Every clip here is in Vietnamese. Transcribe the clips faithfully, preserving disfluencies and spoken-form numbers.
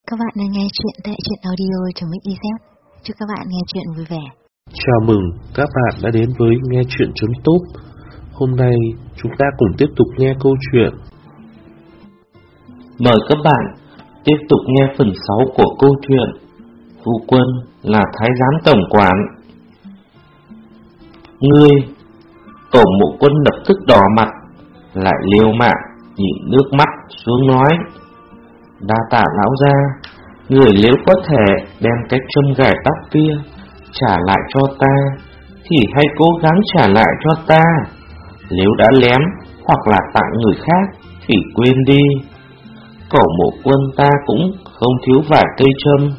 Các bạn đang nghe chuyện tại truyện audio trong Mix i zét. Chúc các bạn nghe chuyện vui vẻ. Chào mừng các bạn đã đến với nghe chuyện.top. Hôm nay chúng ta cùng tiếp tục nghe câu chuyện. Mời các bạn tiếp tục nghe phần sáu của câu chuyện Phu Quân là Thái giám tổng quản. Ngươi, Tổ Mộ Quân lập tức đỏ mặt, lại liều mạng nhịn nước mắt xuống nói: đa tạ lão gia, người nếu có thể đem cái châm gài tóc kia trả lại cho ta thì hãy cố gắng trả lại cho ta. Nếu đã lém hoặc là tặng người khác thì quên đi. Cổ Mộ Quân ta cũng không thiếu vài cây châm.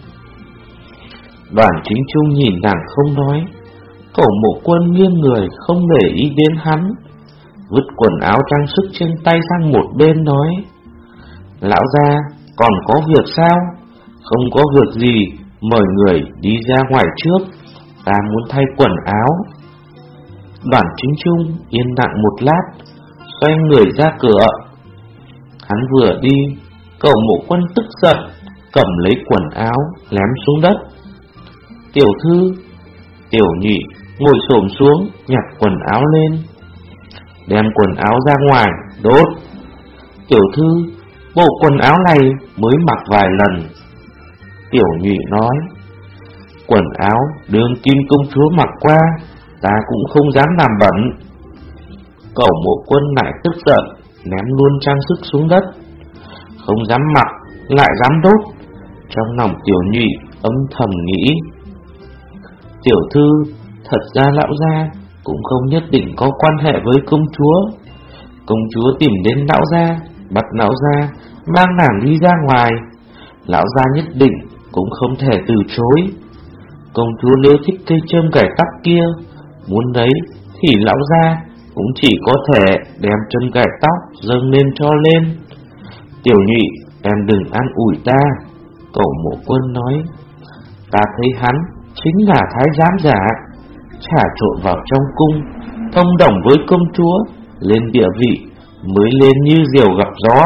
Đoàn Chính Trung nhìn nàng không nói. Cổ Mộ Quân nghiêng người không để ý đến hắn, vứt quần áo trang sức trên tay sang một bên nói: lão gia còn có việc sao? Không có việc gì, mời người đi ra ngoài trước, ta muốn thay quần áo. Đoàn Chính Trung yên lặng một lát, xoay người ra cửa. Hắn vừa đi, Cổ Mộ Quân tức giận cầm lấy quần áo ném xuống đất. Tiểu thư, Tiểu Nhị ngồi xổm xuống nhặt quần áo lên, đem quần áo ra ngoài đốt. Tiểu thư, bộ quần áo này mới mặc vài lần. Tiểu Nhị nói: quần áo đường Kim công chúa mặc qua, ta cũng không dám làm bẩn. Cổ Mộ Quân lại tức giận ném luôn trang sức xuống đất, không dám mặc lại dám đốt. Trong lòng Tiểu Nhị âm thầm nghĩ: tiểu thư, thật ra lão gia cũng không nhất định có quan hệ với công chúa. Công chúa tìm đến lão gia, bắt lão gia mang nàng đi ra ngoài, lão gia nhất định cũng không thể từ chối. Công chúa nếu thích cây châm gài tóc kia, muốn lấy thì lão gia cũng chỉ có thể đem chân gài tóc dâng lên cho lên. Tiểu Nhị, em đừng an ủi ta. Cổ Mộ Quân nói: ta thấy hắn chính là thái giám giả, trà trộn vào trong cung, thông đồng với công chúa, lên địa vị mới lên như diều gặp gió.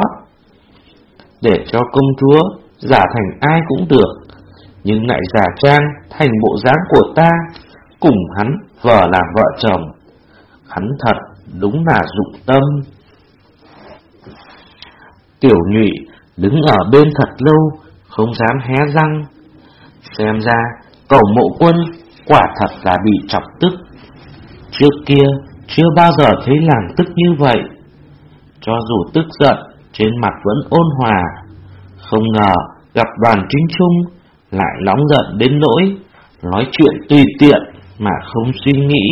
Để cho công chúa giả thành ai cũng được, nhưng lại giả trang thành bộ dáng của ta, cùng hắn vợ làm vợ chồng. Hắn thật đúng là dụng tâm. Tiểu Nhụy đứng ở bên thật lâu, không dám hé răng. Xem ra Cổ Mộ Quân quả thật là bị chọc tức. Trước kia chưa bao giờ thấy nàng tức như vậy. Cho dù tức giận, trên mặt vẫn ôn hòa. Không ngờ gặp Đoàn Chính Trung lại nóng giận đến nỗi nói chuyện tùy tiện mà không suy nghĩ.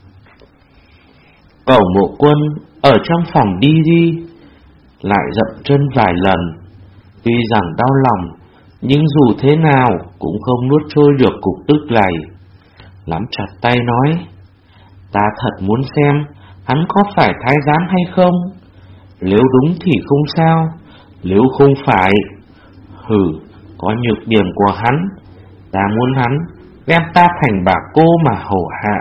Cổ Mộ Quân ở trong phòng đi đi, lại dậm chân vài lần. Tuy rằng đau lòng, nhưng dù thế nào cũng không nuốt trôi được cục tức này. Nắm chặt tay nói: ta thật muốn xem hắn có phải thái giám hay không. Nếu đúng thì không sao, nếu không phải, hừ, có nhược điểm của hắn. Ta muốn hắn đem ta thành bà cô mà hổ hạ.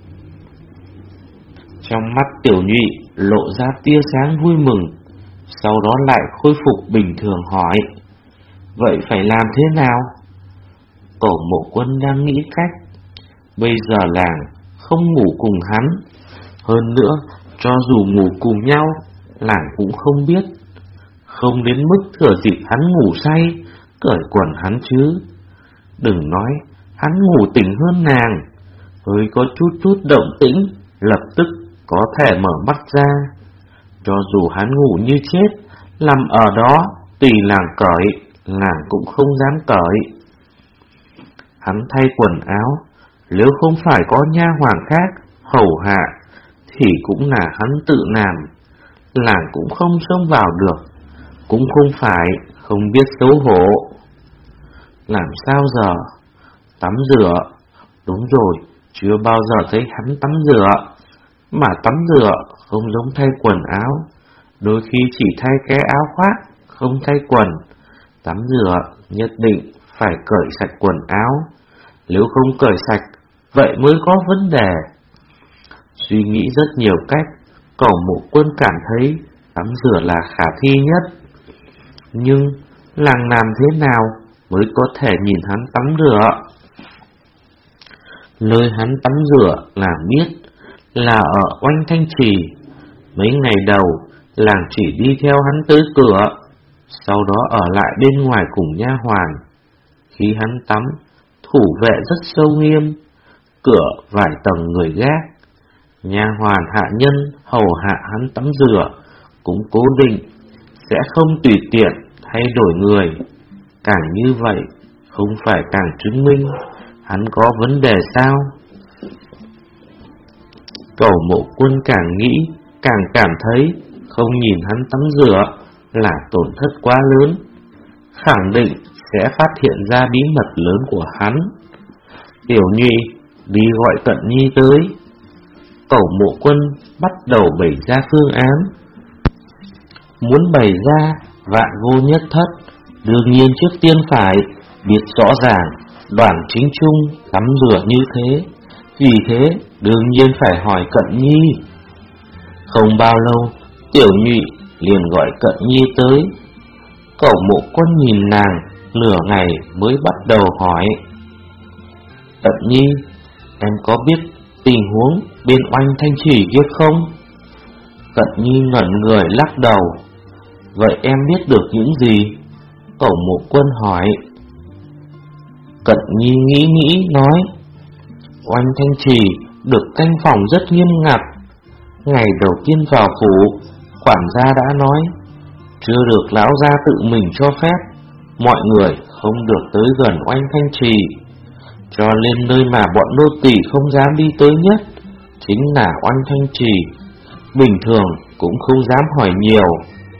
Trong mắt Tiểu Nhụy lộ ra tia sáng vui mừng, sau đó lại khôi phục bình thường hỏi: vậy phải làm thế nào? Cổ Mộ Quân đang nghĩ cách. Bây giờ làng không ngủ cùng hắn, hơn nữa cho dù ngủ cùng nhau, làng cũng không biết. Không đến mức thừa dịp hắn ngủ say cởi quần hắn chứ. Đừng nói hắn ngủ tỉnh hơn nàng, hơi có chút chút động tĩnh lập tức có thể mở mắt ra. Cho dù hắn ngủ như chết, nằm ở đó tùy làng cởi, nàng cũng không dám cởi. Hắn thay quần áo, nếu không phải có nha hoàn khác hầu hạ thì cũng là hắn tự làm. Làng cũng không xông vào được, cũng không phải không biết xấu hổ. Làm sao giờ? Tắm rửa. Đúng rồi, chưa bao giờ thấy hắn tắm rửa. Mà tắm rửa không giống thay quần áo, đôi khi chỉ thay cái áo khoác, không thay quần. Tắm rửa nhất định phải cởi sạch quần áo, nếu không cởi sạch vậy mới có vấn đề. Suy nghĩ rất nhiều cách, Cổ Mộ Quân cảm thấy tắm rửa là khả thi nhất. Nhưng làng làm thế nào mới có thể nhìn hắn tắm rửa. Nơi hắn tắm rửa là biết là ở Oanh Thanh Trì. Mấy ngày đầu, làng chỉ đi theo hắn tới cửa, sau đó ở lại bên ngoài cùng nha hoàn. Khi hắn tắm, thủ vệ rất sâu nghiêm, cửa vài tầng người gác. Nha hoàn hạ nhân hầu hạ hắn tắm rửa cũng cố định, sẽ không tùy tiện thay đổi người. Càng như vậy, không phải càng chứng minh hắn có vấn đề sao? Cẩu Mộ Quân càng nghĩ, càng cảm thấy không nhìn hắn tắm rửa là tổn thất quá lớn, khẳng định sẽ phát hiện ra bí mật lớn của hắn. Tiểu Nhụy đi gọi Cận Nhi tới. Cẩu Mộ Quân bắt đầu bày ra phương án. Muốn bày ra vạn vô nhất thất, đương nhiên trước tiên phải biết rõ ràng Đoàn Chính Trung tắm rửa như thế. Vì thế đương nhiên phải hỏi Cận Nhi. Không bao lâu, Tiểu Nhụy liền gọi Cận Nhi tới. Cẩu Mộ Quân nhìn nàng nửa ngày mới bắt đầu hỏi: Cận Nhi, em có biết tình huống bên Oanh Thanh Trì kia không? Cận Nhi ngẩn người lắc đầu. Vậy em biết được những gì? Cẩu Mộ Quân hỏi. Cận Nhi nghĩ nghĩ nói: Oanh Thanh Trì được canh phòng rất nghiêm ngặt. Ngày đầu tiên vào phủ, quản gia đã nói chưa được lão gia tự mình cho phép, mọi người không được tới gần Oanh Thanh Trì. Cho nên nơi mà bọn nô tỳ không dám đi tới nhất chính là Oanh Thanh Trì. Bình thường cũng không dám hỏi nhiều.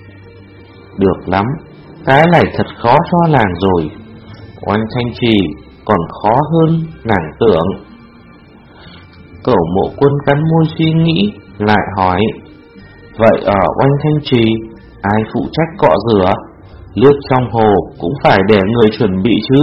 Được lắm, cái này thật khó cho nàng rồi. Oanh Thanh Trì còn khó hơn nàng tưởng. Cẩu Mộ Quân cắn môi suy nghĩ, lại hỏi: Vậy ở Oanh Thanh Trì ai phụ trách cọ rửa? Nước trong hồ cũng phải để người chuẩn bị chứ?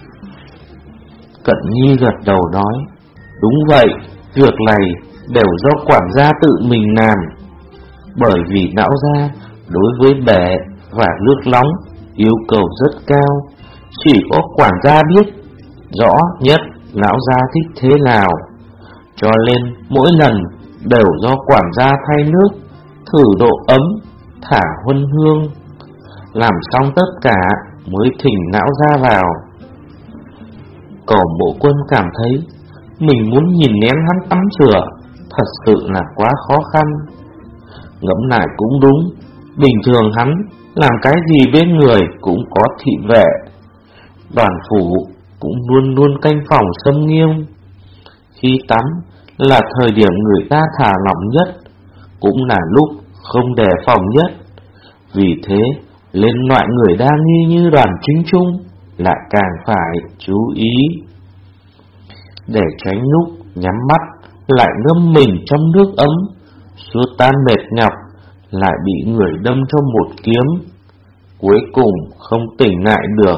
Cận Nhi gật đầu nói: Đúng vậy, việc này đều do quản gia tự mình làm. Bởi vì lão gia đối với bể và nước nóng yêu cầu rất cao, chỉ có quản gia biết rõ nhất lão gia thích thế nào. Cho nên mỗi lần đều do quản gia thay nước, thử độ ấm, thả huân hương. Làm xong tất cả mới thỉnh lão gia vào. Cẩu Mộ Quân cảm thấy mình muốn nhìn nén hắn tắm rửa thật sự là quá khó khăn. Ngẫm lại cũng đúng, bình thường hắn làm cái gì bên người cũng có thị vệ. Đoàn phủ cũng luôn luôn canh phòng xâm nghiêm. Khi tắm là thời điểm người ta thả lỏng nhất, cũng là lúc không đề phòng nhất. Vì thế, lên loại người đa nghi như Đoàn Chính Trung lại càng phải chú ý. Để tránh lúc nhắm mắt lại ngâm mình trong nước ấm, xua tan mệt nhọc, lại bị người đâm cho một kiếm, cuối cùng không tỉnh lại được.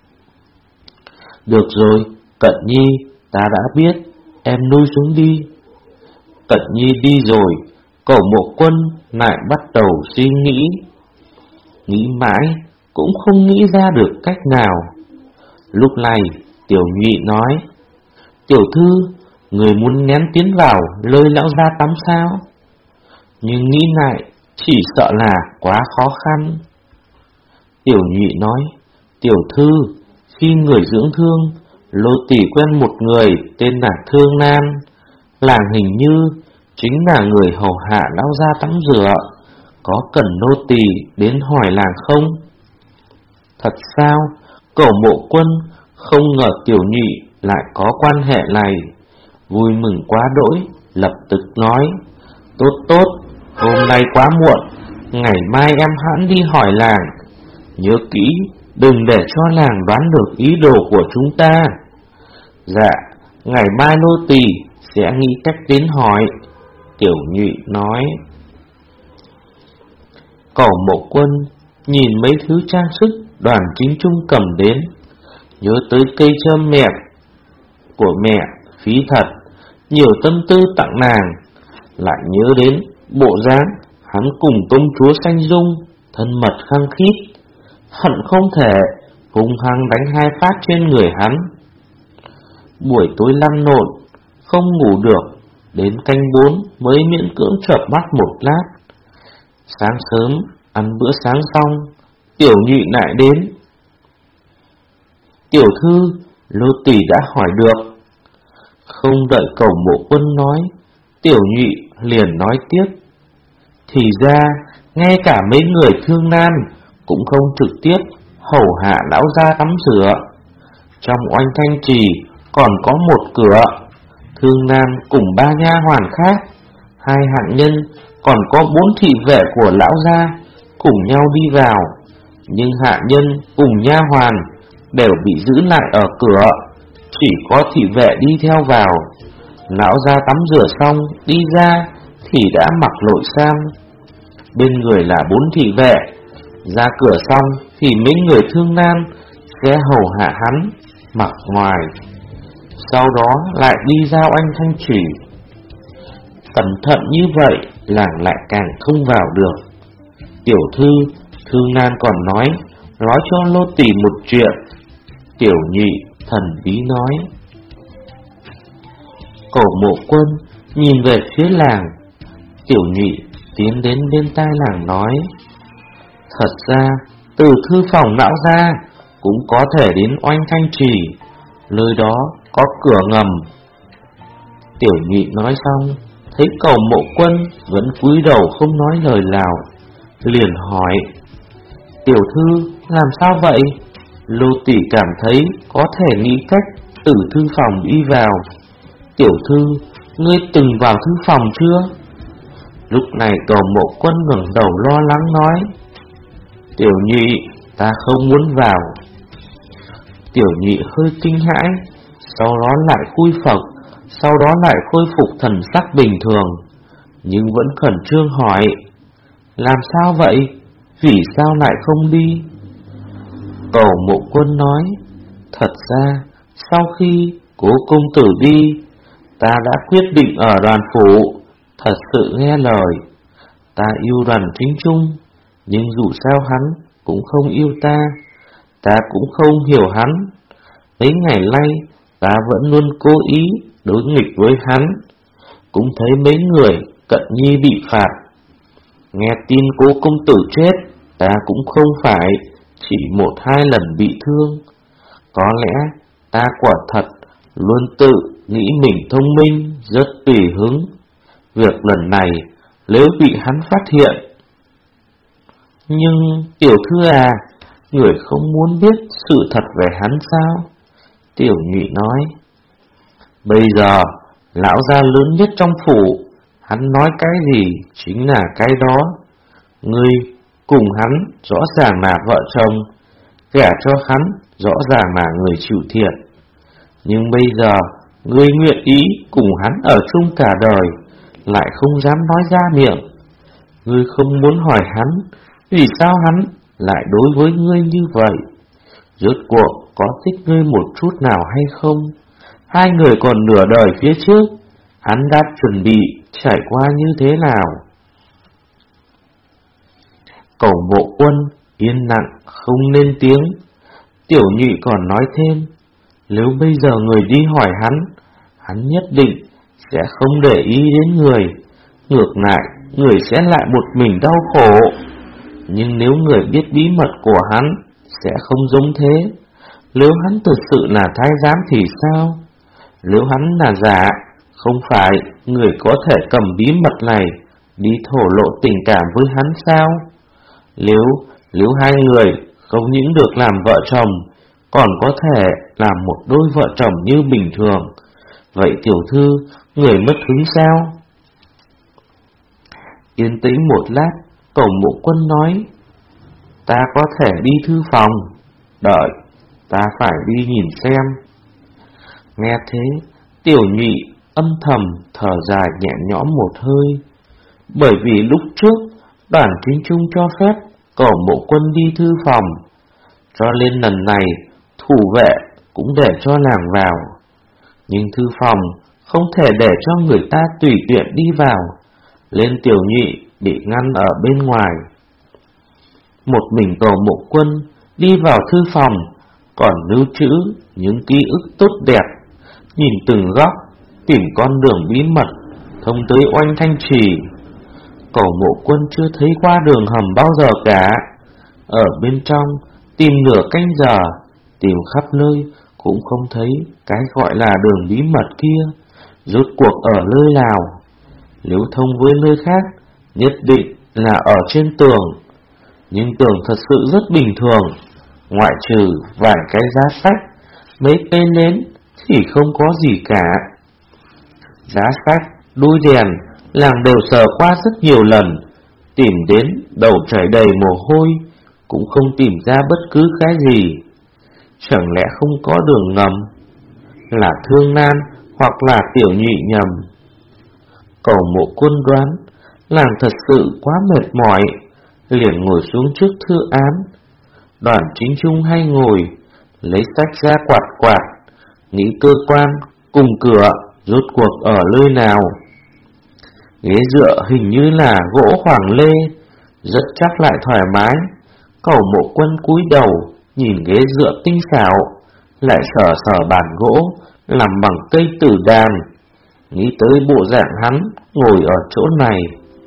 Được rồi, Cận Nhi, ta đã biết, em nuôi xuống đi. Cận Nhi đi rồi, Cẩu Mộ Quân lại bắt đầu suy nghĩ. Nghĩ mãi cũng không nghĩ ra được cách nào. Lúc này Tiểu Nhụy nói: Tiểu thư, người muốn nén tiến vào lơi lão gia tắm sao? Nhưng nghĩ lại chỉ sợ là quá khó khăn. Tiểu Nhụy nói: Tiểu thư, khi người dưỡng thương, Lô tỳ quen một người tên là Thương Nan. Làng hình như chính là người hầu hạ lão gia tắm rửa. Có cần nô tỳ đến hỏi làng không? Thật sao? Cẩu Mộ Quân không ngờ Tiểu Nhụy lại có quan hệ này, vui mừng quá đỗi, lập tức nói: Tốt tốt, hôm nay quá muộn, ngày mai em hãn đi hỏi làng. Nhớ kỹ, đừng để cho làng đoán được ý đồ của chúng ta. Dạ, ngày mai nô tỳ sẽ nghĩ cách đến hỏi. Tiểu Nhụy nói. Cẩu Mộ Quân nhìn mấy thứ trang sức Đoàn Chính Trung cầm đến, nhớ tới cây châm mẹ của mẹ phí thật, nhiều tâm tư tặng nàng, lại nhớ đến bộ dáng hắn cùng công chúa Sanh Dung thân mật khăng khít, hận không thể hung hăng đánh hai phát trên người hắn. Buổi tối lăn lộn, không ngủ được, đến canh bốn mới miễn cưỡng chợp mắt một lát. Sáng sớm, ăn bữa sáng xong, Tiểu Nhụy lại đến. Tiểu thư, Lô Tỳ đã hỏi được. Không đợi Cẩu Mộ Quân nói, Tiểu Nhụy liền nói tiếp. Thì ra, ngay cả mấy người thương nan cũng không trực tiếp hầu hạ lão gia tắm rửa. Trong oanh thanh trì còn có một cửa, thương nan cùng ba nha hoàn khác, hai hạng nhân, còn có bốn thị vệ của lão gia cùng nhau đi vào. Nhưng hạ nhân cùng nha hoàn đều bị giữ lại ở cửa, chỉ có thị vệ đi theo vào. Lão gia tắm rửa xong đi ra thì đã mặc nội sam, bên người là bốn thị vệ. Ra cửa xong thì mấy người thương nan sẽ hầu hạ hắn mặc ngoài, sau đó lại đi giao anh thanh trì. Cẩn thận như vậy làng lại càng không vào được. Tiểu thư, thương nan còn nói, nói cho Lô Tỳ một chuyện. Tiểu Nhị thần bí nói. Cẩu Mộ Quân nhìn về phía làng. Tiểu Nhị tiến đến bên tai làng nói. Thật ra, từ thư phòng lão gia cũng có thể đến oanh thanh trì, nơi đó có cửa ngầm. Tiểu Nhị nói xong, thấy Cẩu Mộ Quân vẫn cúi đầu không nói lời nào, liền hỏi. Tiểu thư, làm sao vậy? Lô Tỳ cảm thấy có thể nghĩ cách từ thư phòng đi vào. Tiểu thư, ngươi từng vào thư phòng chưa? Lúc này Cẩu Mộ Quân ngẩng đầu lo lắng nói. Tiểu Nhị, ta không muốn vào. Tiểu Nhị hơi kinh hãi, sau đó lại khui phật, sau đó lại khôi phục thần sắc bình thường, nhưng vẫn khẩn trương hỏi. Làm sao vậy? Vì sao lại không đi? Cẩu Mộ Quân nói. Thật ra, sau khi Cố công tử đi, ta đã quyết định ở đoàn phủ, thật sự nghe lời. Ta yêu Đoàn Thính Trung, nhưng dù sao hắn cũng không yêu ta, ta cũng không hiểu hắn. Mấy ngày nay ta vẫn luôn cố ý đối nghịch với hắn. Cũng thấy mấy người Cận Nhi bị phạt. Nghe tin Cố công tử chết, ta cũng không phải chỉ một hai lần bị thương. Có lẽ ta quả thật luôn tự nghĩ mình thông minh, rất tùy hứng. Việc lần này nếu bị hắn phát hiện. Nhưng tiểu thư à, người không muốn biết sự thật về hắn sao? Tiểu Nhụy nói. Bây giờ lão gia lớn nhất trong phủ, hắn nói cái gì chính là cái đó. Ngươi cùng hắn rõ ràng là vợ chồng, gả cho hắn rõ ràng là người chịu thiệt. Nhưng bây giờ ngươi nguyện ý cùng hắn ở chung cả đời, lại không dám nói ra miệng. Ngươi không muốn hỏi hắn vì sao hắn lại đối với ngươi như vậy. Rốt cuộc có thích ngươi một chút nào hay không? Hai người còn nửa đời phía trước, hắn đã chuẩn bị trải qua như thế nào? Cẩu Mộ Quân yên lặng không lên tiếng. Tiểu Nhụy còn nói thêm, nếu bây giờ người đi hỏi hắn, hắn nhất định sẽ không để ý đến người. Ngược lại, người sẽ lại một mình đau khổ. Nhưng nếu người biết bí mật của hắn, sẽ không giống thế. Nếu hắn thực sự là thái giám thì sao? Nếu hắn là giả, không phải người có thể cầm bí mật này đi thổ lộ tình cảm với hắn sao? Nếu, nếu hai người không những được làm vợ chồng, còn có thể làm một đôi vợ chồng như bình thường, vậy tiểu thư, người mất hứng sao? Yên tĩnh một lát, Cẩu Mộ Quân nói. Ta có thể đi thư phòng, đợi, ta phải đi nhìn xem. Nghe thế, Tiểu Nhụy âm thầm thở dài nhẹ nhõm một hơi. Bởi vì lúc trước Đoàn Thính Trung cho phép Cẩu Mộ Quân đi thư phòng, cho nên lần này thủ vệ cũng để cho nàng vào. Nhưng thư phòng không thể để cho người ta tùy tiện đi vào, nên Tiểu Nhụy bị ngăn ở bên ngoài. Một mình Cẩu Mộ Quân đi vào thư phòng, còn lưu trữ những ký ức tốt đẹp, nhìn từng góc, tìm con đường bí mật thông tới Oanh Thanh Trì. Cẩu Mộ Quân chưa thấy qua đường hầm bao giờ cả. Ở bên trong tìm nửa canh giờ, tìm khắp nơi cũng không thấy cái gọi là đường bí mật kia rốt cuộc ở nơi nào. Nếu thông với nơi khác, nhất định là ở trên tường. Nhưng tường thật sự rất bình thường, ngoại trừ vài cái giá sách, mấy cây nến thì không có gì cả. Giá sách, đuôi đèn, làng đều sờ qua rất nhiều lần, tìm đến đầu chảy đầy mồ hôi, cũng không tìm ra bất cứ cái gì. Chẳng lẽ không có đường ngầm? Là Thương Nan hoặc là Tiểu Nhị nhầm? Cẩu Mộ Quân đoán làng thật sự quá mệt mỏi, liền ngồi xuống trước thư án. Đoàn Chính Trung hay ngồi, lấy sách ra quạt quạt, nghĩ cơ quan cùng cửa rốt cuộc ở nơi nào. Ghế dựa hình như là gỗ hoàng lê, rất chắc lại thoải mái. Cẩu Mộ Quân cúi đầu nhìn ghế dựa tinh xảo, lại sờ sờ bàn gỗ làm bằng cây tử đàn, nghĩ tới bộ dạng hắn ngồi ở chỗ này.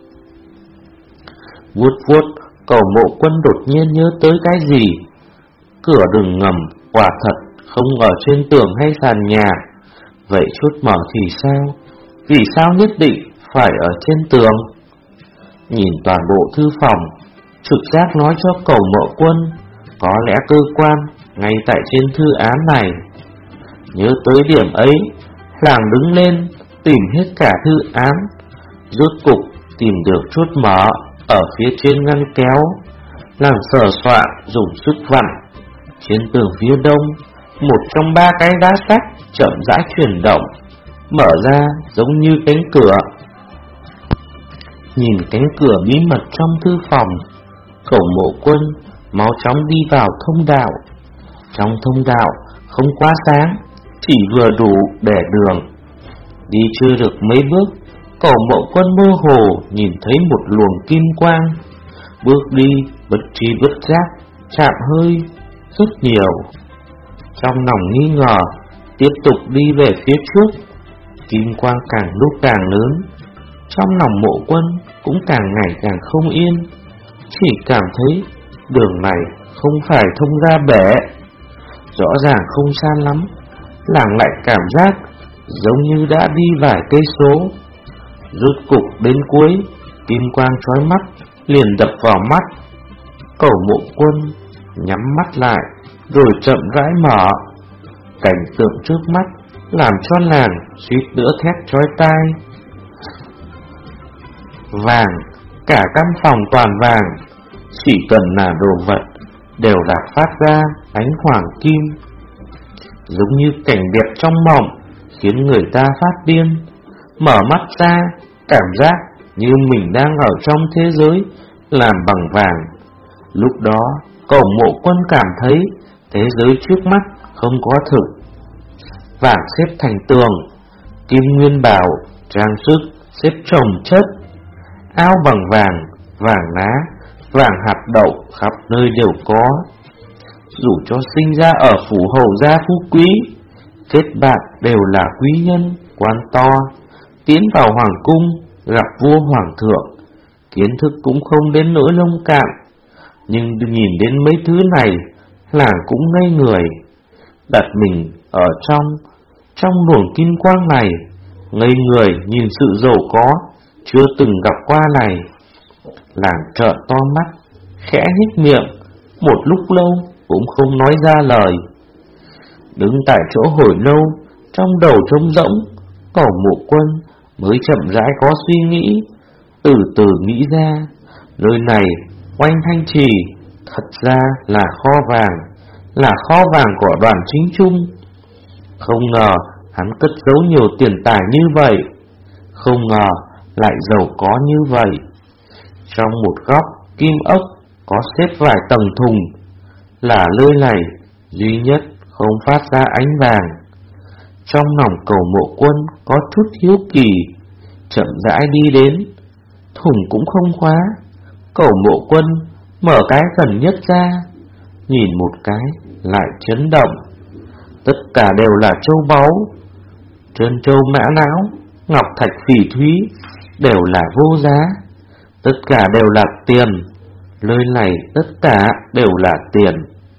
Vuốt vuốt, Cẩu Mộ Quân đột nhiên nhớ tới cái gì. Cửa đường ngầm quả thật không ở trên tường hay sàn nhà, vậy chốt mở thì sao? Vì sao nhất định phải ở trên tường? Nhìn toàn bộ thư phòng, trực giác nói cho Cẩu Mộ Quân có lẽ cơ quan ngay tại trên thư án này. Nhớ tới điểm ấy, làng đứng lên tìm hết cả thư án, rốt cục tìm được chốt mở ở phía trên ngăn kéo. Làng sờ soạn dùng sức vặn. Trên tường phía đông, một trong ba cái giá sách chậm rãi chuyển động, mở ra giống như cánh cửa. Nhìn cánh cửa bí mật trong thư phòng, Cẩu Mộ Quân mau chóng đi vào thông đạo. Trong thông đạo không quá sáng, chỉ vừa đủ để đường. Đi chưa được mấy bước, Cẩu Mộ Quân mơ hồ nhìn thấy một luồng kim quang. Bước đi bất tri bất giác, chạm hơi rất nhiều. Trong lòng nghi ngờ, tiếp tục đi về phía trước. Kim quang càng lúc càng lớn, trong lòng Mộ Quân cũng càng ngày càng không yên. Chỉ cảm thấy đường này không phải thông ra bể. Rõ ràng không xa lắm, làng lại cảm giác giống như đã đi vài cây số. Rốt cục đến cuối, kim quang chói mắt liền đập vào mắt. Cẩu Mộ Quân nhắm mắt lại rồi chậm rãi mở. Cảnh tượng trước mắt làm cho làng suýt nữa thét chói tai. Vàng, cả căn phòng toàn vàng, chỉ cần là đồ vật đều là phát ra ánh hoàng kim, giống như cảnh đẹp trong mộng, khiến người ta phát điên. Mở mắt ra, cảm giác như mình đang ở trong thế giới làm bằng vàng. Lúc đó, Cẩu Mộ Quân cảm thấy thế giới trước mắt không có thực. Vàng xếp thành tường, kim nguyên bảo, trang sức xếp chồng chất, áo bằng vàng, vàng lá, vàng hạt đậu khắp nơi đều có. Dù cho sinh ra ở phủ hầu gia phú quý, kết bạn đều là quý nhân, quan to, tiến vào hoàng cung, gặp vua hoàng thượng, kiến thức cũng không đến nỗi lông cạn. Nhưng nhìn đến mấy thứ này, làng cũng ngây người. Đặt mình ở trong, trong luồng kim quang này, ngây người nhìn sự giàu có chưa từng gặp qua này. Làng trợn to mắt, khẽ nhếch miệng, một lúc lâu cũng không nói ra lời. Đứng tại chỗ hồi lâu, trong đầu trống rỗng, Cẩu Mộ Quân mới chậm rãi có suy nghĩ, từ từ nghĩ ra, nơi này Oanh Thanh Trì thật ra là kho vàng, là kho vàng của Đoàn Chính Trung. Không ngờ hắn cất giấu nhiều tiền tài như vậy, không ngờ lại giàu có như vậy. Trong một góc kim ốc có xếp vài tầng thùng, là nơi này duy nhất không phát ra ánh vàng. Trong lòng Cẩu Mộ Quân có chút hiếu kỳ, chậm rãi đi đến. Thùng cũng không khóa. Cẩu Mộ Quân mở cái gần nhất ra, nhìn một cái lại chấn động. Tất cả đều là châu báu, trân châu mã não, ngọc thạch phỉ thúy, đều là vô giá. Tất cả đều là tiền, nơi này tất cả đều là tiền.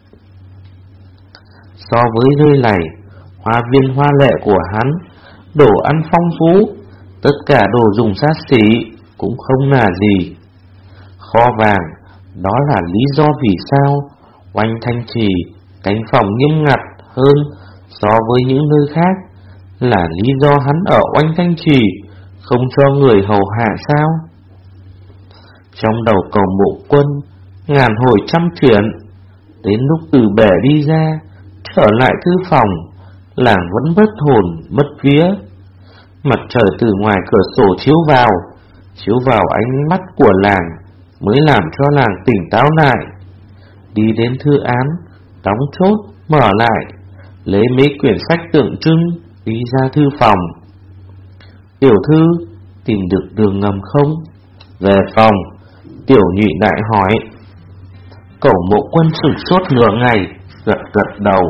So với nơi này, hoa viên hoa lệ của hắn, đồ ăn phong phú, tất cả đồ dùng xa xỉ cũng không là gì. Kho vàng, đó là lý do vì sao Oanh Thanh Trì cánh phòng nghiêm ngặt hơn so với những nơi khác, là lý do hắn ở Oanh Thanh Trì không cho người hầu hạ sao? Trong đầu Cầu Mộ Quân ngàn hồi trăm chuyển. Đến lúc từ bể đi ra, trở lại thư phòng, làng vẫn mất hồn mất vía. Mặt trời từ ngoài cửa sổ chiếu vào, chiếu vào ánh mắt của làng, mới làm cho làng tỉnh táo lại. Đi đến thư án, đóng chốt, mở lại, lấy mấy quyển sách tượng trưng, đi ra thư phòng. Tiểu thư, tìm được đường ngầm không? Về phòng, Tiểu Nhụy đại hỏi. Cẩu Mộ Quân sửng sốt nửa ngày, gật gật đầu.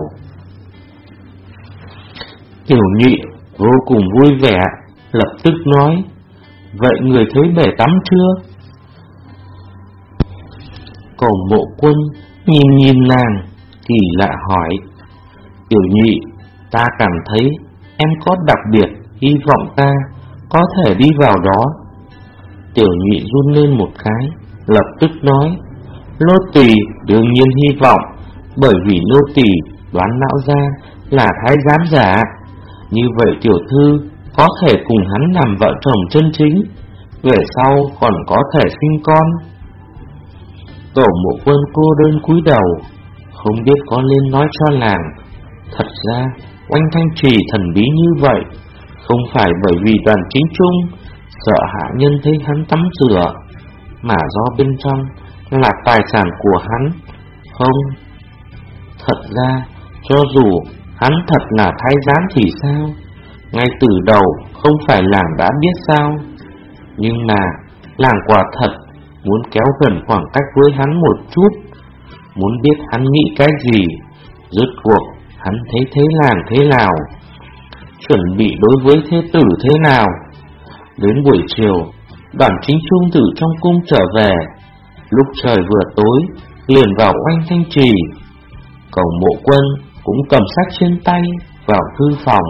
Tiểu Nhụy vô cùng vui vẻ, lập tức nói, vậy người thấy bể tắm chưa? Cẩu Mộ Quân nhìn nhìn nàng, kỳ lạ hỏi, Tiểu Nhụy, ta cảm thấy em có đặc biệt hy vọng ta có thể đi vào đó. Tiểu Nhụy run lên một cái, lập tức nói, nô tỳ đương nhiên hy vọng, bởi vì nô tỳ đoán lão gia là thái giám giả. Như vậy tiểu thư có thể cùng hắn làm vợ chồng chân chính, về sau còn có thể sinh con. Cẩu Mộ Quân cô đơn cúi đầu, không biết có nên nói cho làng. Thật ra Oanh Thanh Trì thần bí như vậy, không phải bởi vì Đoàn Chính Trung sợ hạ nhân thấy hắn tắm rửa, mà do bên trong là tài sản của hắn. Không, thật ra cho dù hắn thật là thái giám thì sao? Ngay từ đầu không phải làng đã biết sao? Nhưng mà làng quả thật muốn kéo gần khoảng cách với hắn một chút, muốn biết hắn nghĩ cái gì, rốt cuộc hắn thấy thế làng thế nào, chuẩn bị đối với thế tử thế nào. Đến buổi chiều, Đoàn Chính Trung từ trong cung trở về, lúc trời vừa tối liền vào Oanh Thanh Trì. Cẩu Mộ Quân cũng cầm sách trên tay vào thư phòng.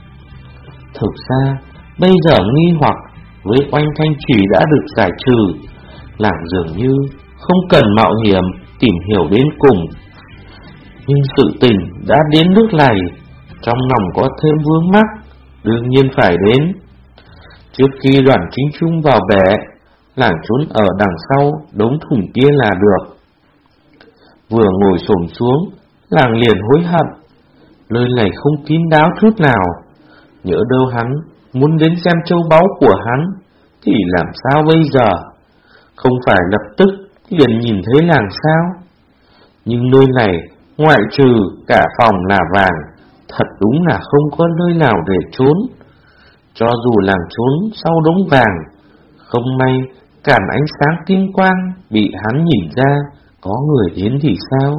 Thực ra bây giờ nghi hoặc với Oanh Thanh Trì đã được giải trừ, làng dường như không cần mạo hiểm tìm hiểu đến cùng. Nhưng sự tình đã đến nước này, trong lòng có thêm vướng mắc, đương nhiên phải đến. Trước khi Đoàn Chính Trung vào bể, làng trốn ở đằng sau đống thùng kia là được. Vừa ngồi xổm xuống, làng liền hối hận, nơi này không kín đáo chút nào. Nhỡ đâu hắn muốn đến xem châu báu của hắn, thì làm sao bây giờ? Không phải lập tức liền nhìn thấy làng sao? Nhưng nơi này ngoại trừ cả phòng là vàng, thật đúng là không có nơi nào để trốn. Cho dù làng trốn sau đống vàng, không may cản ánh sáng kim quang bị hắn nhìn ra có người đến thì sao?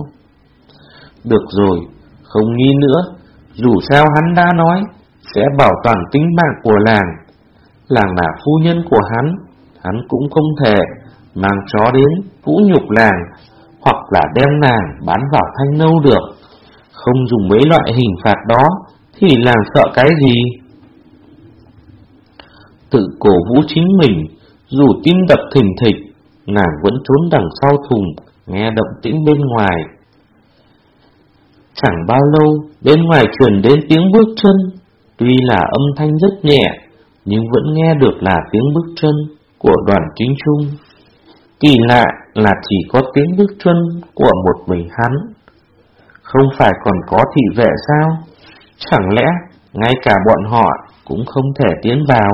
Được rồi, không nghi nữa, dù sao hắn đã nói sẽ bảo toàn tính mạng của làng. Làng là phu nhân của hắn, hắn cũng không thể mang chó đến vũ nhục làng, hoặc là đem nàng bán vào thanh nâu được. Không dùng mấy loại hình phạt đó thì làng sợ cái gì? Tự cổ vũ chính mình, dù tim đập thình thịch, nàng vẫn trốn đằng sau thùng, nghe động tĩnh bên ngoài. Chẳng bao lâu, bên ngoài truyền đến tiếng bước chân, tuy là âm thanh rất nhẹ, nhưng vẫn nghe được là tiếng bước chân của Đoàn Chính Trung. Kỳ lạ là chỉ có tiếng bước chân của một mình hắn, không phải còn có thị vệ sao? Chẳng lẽ ngay cả bọn họ cũng không thể tiến vào?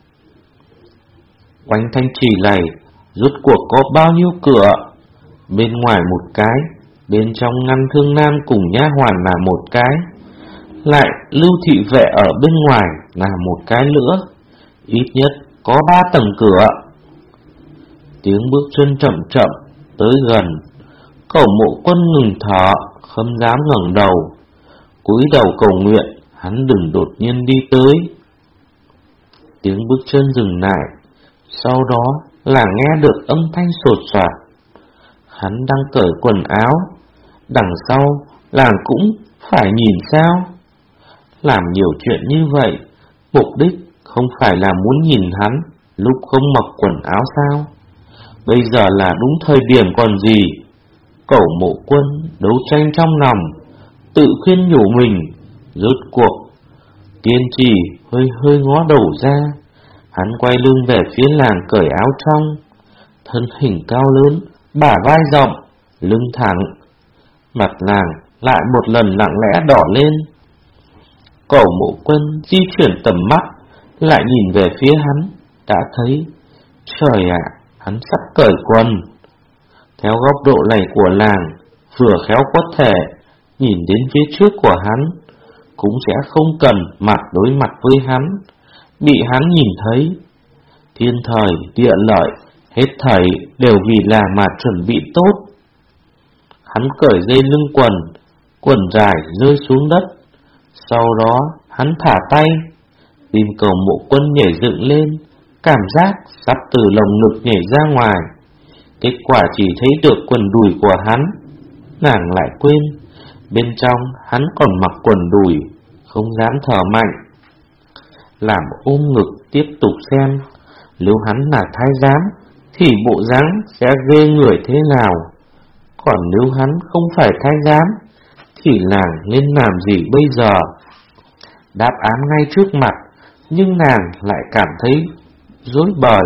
Oanh Thanh Trì này rốt cuộc có bao nhiêu cửa? Bên ngoài một cái, bên trong ngăn thương nam cùng nha hoàn là một cái, lại lưu thị vệ ở bên ngoài là một cái nữa, ít nhất có ba tầng cửa. Tiếng bước chân chậm chậm tới gần, Cẩu Mộ Quân ngừng thở, không dám ngẩng đầu, cúi đầu cầu nguyện hắn đừng đột nhiên đi tới. Tiếng bước chân dừng lại, sau đó là nghe được âm thanh sột soạt. Hắn đang cởi quần áo, đằng sau làng cũng phải nhìn sao? Làm nhiều chuyện như vậy, mục đích không phải là muốn nhìn hắn lúc không mặc quần áo sao? Bây giờ là đúng thời điểm còn gì? Cẩu Mộ Quân đấu tranh trong lòng, tự khuyên nhủ mình, rốt cuộc kiên trì hơi hơi ngó đầu ra. Hắn quay lưng về phía làng cởi áo trong, thân hình cao lớn, bả vai rộng, lưng thẳng. Mặt làng lại một lần lặng lẽ đỏ lên. Cẩu Mộ Quân di chuyển tầm mắt, lại nhìn về phía hắn, đã thấy, trời ạ, hắn sắp cởi quần. Theo góc độ này của làng, vừa khéo có thể nhìn đến phía trước của hắn, cũng sẽ không cần mặt đối mặt với hắn, bị hắn nhìn thấy. Thiên thời, địa lợi, hết thảy đều vì làng mà chuẩn bị tốt. Hắn cởi dây lưng quần, quần dài rơi xuống đất. Sau đó hắn thả tay, tim Cẩu Mộ Quân nhảy dựng lên, cảm giác sắp từ lồng ngực nhảy ra ngoài. Kết quả chỉ thấy được quần đùi của hắn. Nàng lại quên, bên trong hắn còn mặc quần đùi, không dám thở mạnh. Làm ôm ngực tiếp tục xem, nếu hắn là thái giám thì bộ dáng sẽ ghê người thế nào. Còn nếu hắn không phải thái giám thì nàng nên làm gì bây giờ? Đáp án ngay trước mặt, nhưng nàng lại cảm thấy rối bời.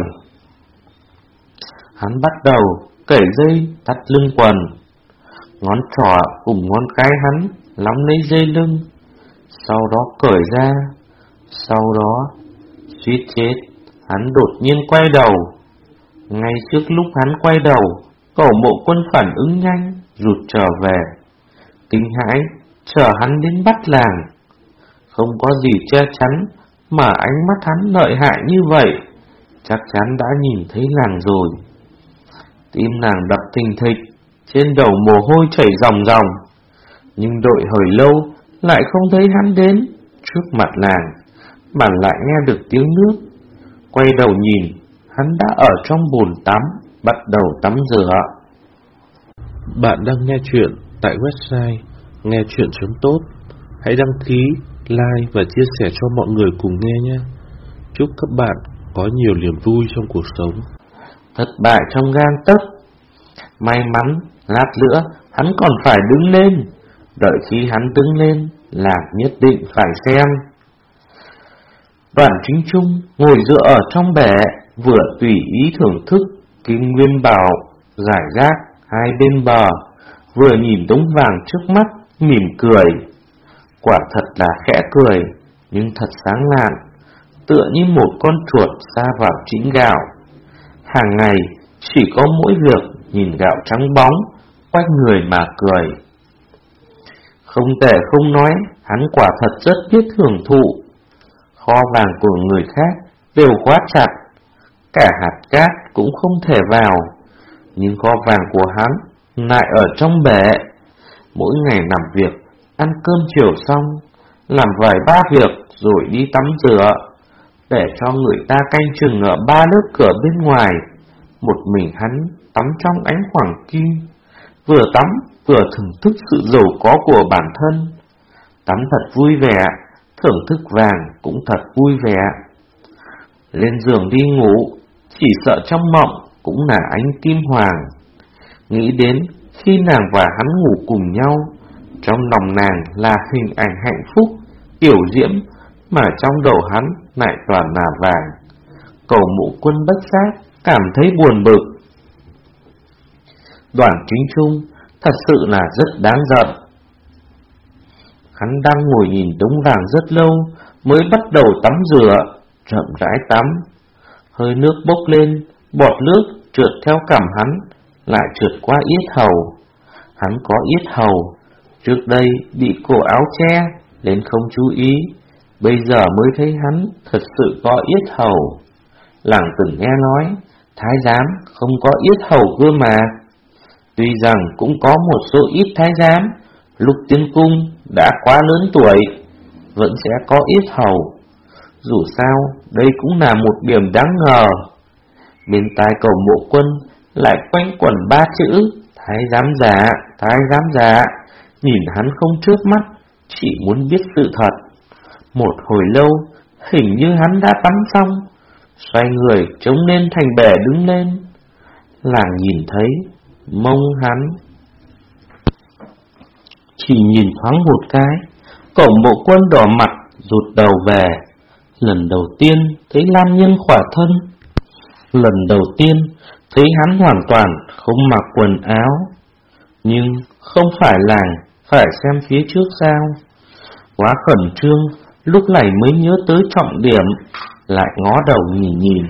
Hắn bắt đầu cởi dây thắt lưng quần. Ngón trỏ cùng ngón cái hắn nắm lấy dây lưng, sau đó cởi ra. Sau đó, suýt chết, hắn đột nhiên quay đầu. Ngay trước lúc hắn quay đầu, Cẩu Mộ Quân phản ứng nhanh, rụt trở về. Kinh hãi, chờ hắn đến bắt làng. Không có gì che chắn, mà ánh mắt hắn lợi hại như vậy, chắc chắn đã nhìn thấy làng rồi. Tim nàng đập thình thịch, trên đầu mồ hôi chảy ròng ròng. Nhưng đợi hồi lâu, lại không thấy hắn đến. Trước mặt làng, bạn lại nghe được tiếng nước. Quay đầu nhìn, hắn đã ở trong bồn tắm, bắt đầu tắm rửa. Bạn đang nghe chuyện tại website nghe chuyện chấm tốt. Hãy đăng ký, like và chia sẻ cho mọi người cùng nghe nhé. Chúc các bạn có nhiều niềm vui trong cuộc sống. Thất bại trong gang tấc. May mắn, lát nữa hắn còn phải đứng lên. Đợi khi hắn đứng lên, làng nhất định phải xem. Đoàn Chính Trung ngồi dựa ở trong bể, vừa tùy ý thưởng thức kim nguyên bảo rải rác hai bên bờ, vừa nhìn đống vàng trước mắt, mỉm cười. Quả thật là khẽ cười, nhưng thật sáng lạn, tựa như một con chuột sa vào chĩnh gạo. Hàng ngày chỉ có mỗi việc nhìn gạo trắng bóng, quanh người mà cười. Không thể không nói, hắn quả thật rất biết hưởng thụ. Kho vàng của người khác đều khóa chặt, cả hạt cát cũng không thể vào, nhưng kho vàng của hắn lại ở trong bể. Mỗi ngày làm việc, ăn cơm chiều xong, làm vài ba việc rồi đi tắm rửa, để cho người ta canh chừng ở ba lớp cửa bên ngoài. Một mình hắn tắm trong ánh hoàng kim, vừa tắm vừa thưởng thức sự giàu có của bản thân. Tắm thật vui vẻ, thưởng thức vàng cũng thật vui vẻ. Lên giường đi ngủ, chỉ sợ trong mộng cũng là ánh kim hoàng. Nghĩ đến khi nàng và hắn ngủ cùng nhau, trong lòng nàng là hình ảnh hạnh phúc, tiểu diễm, mà trong đầu hắn lại toàn là vàng. Cẩu Mộ Quân bất giác cảm thấy buồn bực. Đoàn Chính Trung thật sự là rất đáng giận. Hắn đang ngồi nhìn đống vàng rất lâu, mới bắt đầu tắm rửa, chậm rãi tắm. Hơi nước bốc lên, bọt nước trượt theo cằm hắn, lại trượt qua yết hầu. Hắn có yết hầu, trước đây bị cổ áo che nên không chú ý, bây giờ mới thấy hắn thật sự có yết hầu. Làng từng nghe nói thái giám không có yết hầu cơ mà. Tuy rằng cũng có một số ít thái giám Lục Tiên Cung đã quá lớn tuổi, vẫn sẽ có ít hầu. Dù sao, đây cũng là một điểm đáng ngờ. Bên tai Cẩu Mộ Quân lại quanh quẩn ba chữ thái giám giả, thái giám giả. Nhìn hắn không chớp mắt, chỉ muốn biết sự thật. Một hồi lâu, hình như hắn đã tắm xong, xoay người chống lên thành bể đứng lên. Làng nhìn thấy mông hắn, chỉ nhìn thoáng một cái, Cẩu Mộ Quân đỏ mặt rụt đầu về. Lần đầu tiên thấy nam nhân khỏa thân, lần đầu tiên thấy hắn hoàn toàn không mặc quần áo. Nhưng không phải làng phải xem phía trước sao? Quá khẩn trương, lúc này mới nhớ tới trọng điểm, lại ngó đầu nhìn nhìn.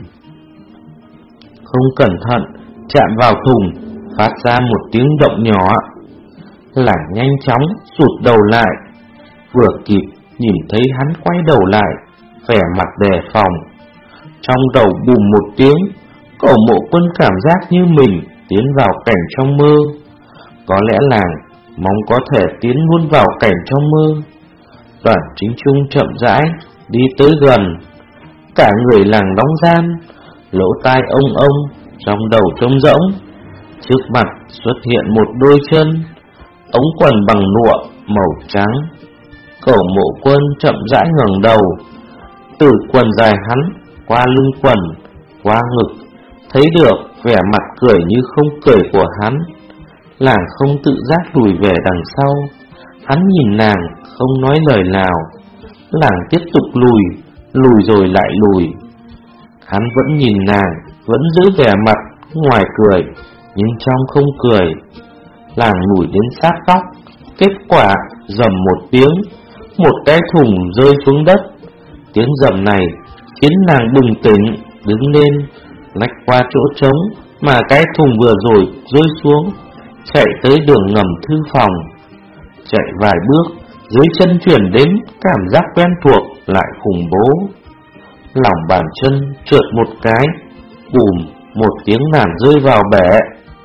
Không cẩn thận chạm vào thùng, phát ra một tiếng động nhỏ. Làng nhanh chóng rụt đầu lại, vừa kịp nhìn thấy hắn quay đầu lại, vẻ mặt đề phòng. Trong đầu bùm một tiếng, Cẩu Mộ Quân cảm giác như mình tiến vào cảnh trong mơ. Có lẽ làng mong có thể tiến luôn vào cảnh trong mơ. Đoàn Chính Trung chậm rãi đi tới gần, cả người làng đóng gian, lỗ tai ông ông, trong đầu trống rỗng. Trước mặt xuất hiện một đôi chân, ống quần bằng lụa màu trắng. Cẩu Mộ Quân chậm rãi ngẩng đầu, từ quần dài hắn qua lưng quần, qua ngực, thấy được vẻ mặt cười như không cười của hắn. Làng không tự giác lùi về đằng sau. Hắn nhìn nàng không nói lời nào. Làng tiếp tục lùi, lùi rồi lại lùi. Hắn vẫn nhìn nàng, vẫn giữ vẻ mặt ngoài cười, nhưng trong không cười. Làng lùi đến sát góc, kết quả rầm một tiếng, một cái thùng rơi xuống đất. Tiếng rầm này khiến nàng bừng tỉnh, đứng lên, lách qua chỗ trống mà cái thùng vừa rồi rơi xuống, chạy tới đường ngầm thư phòng. Chạy vài bước, dưới chân chuyển đến cảm giác quen thuộc lại khủng bố. Lòng bàn chân trượt một cái, bùm, một tiếng nàng rơi vào bể.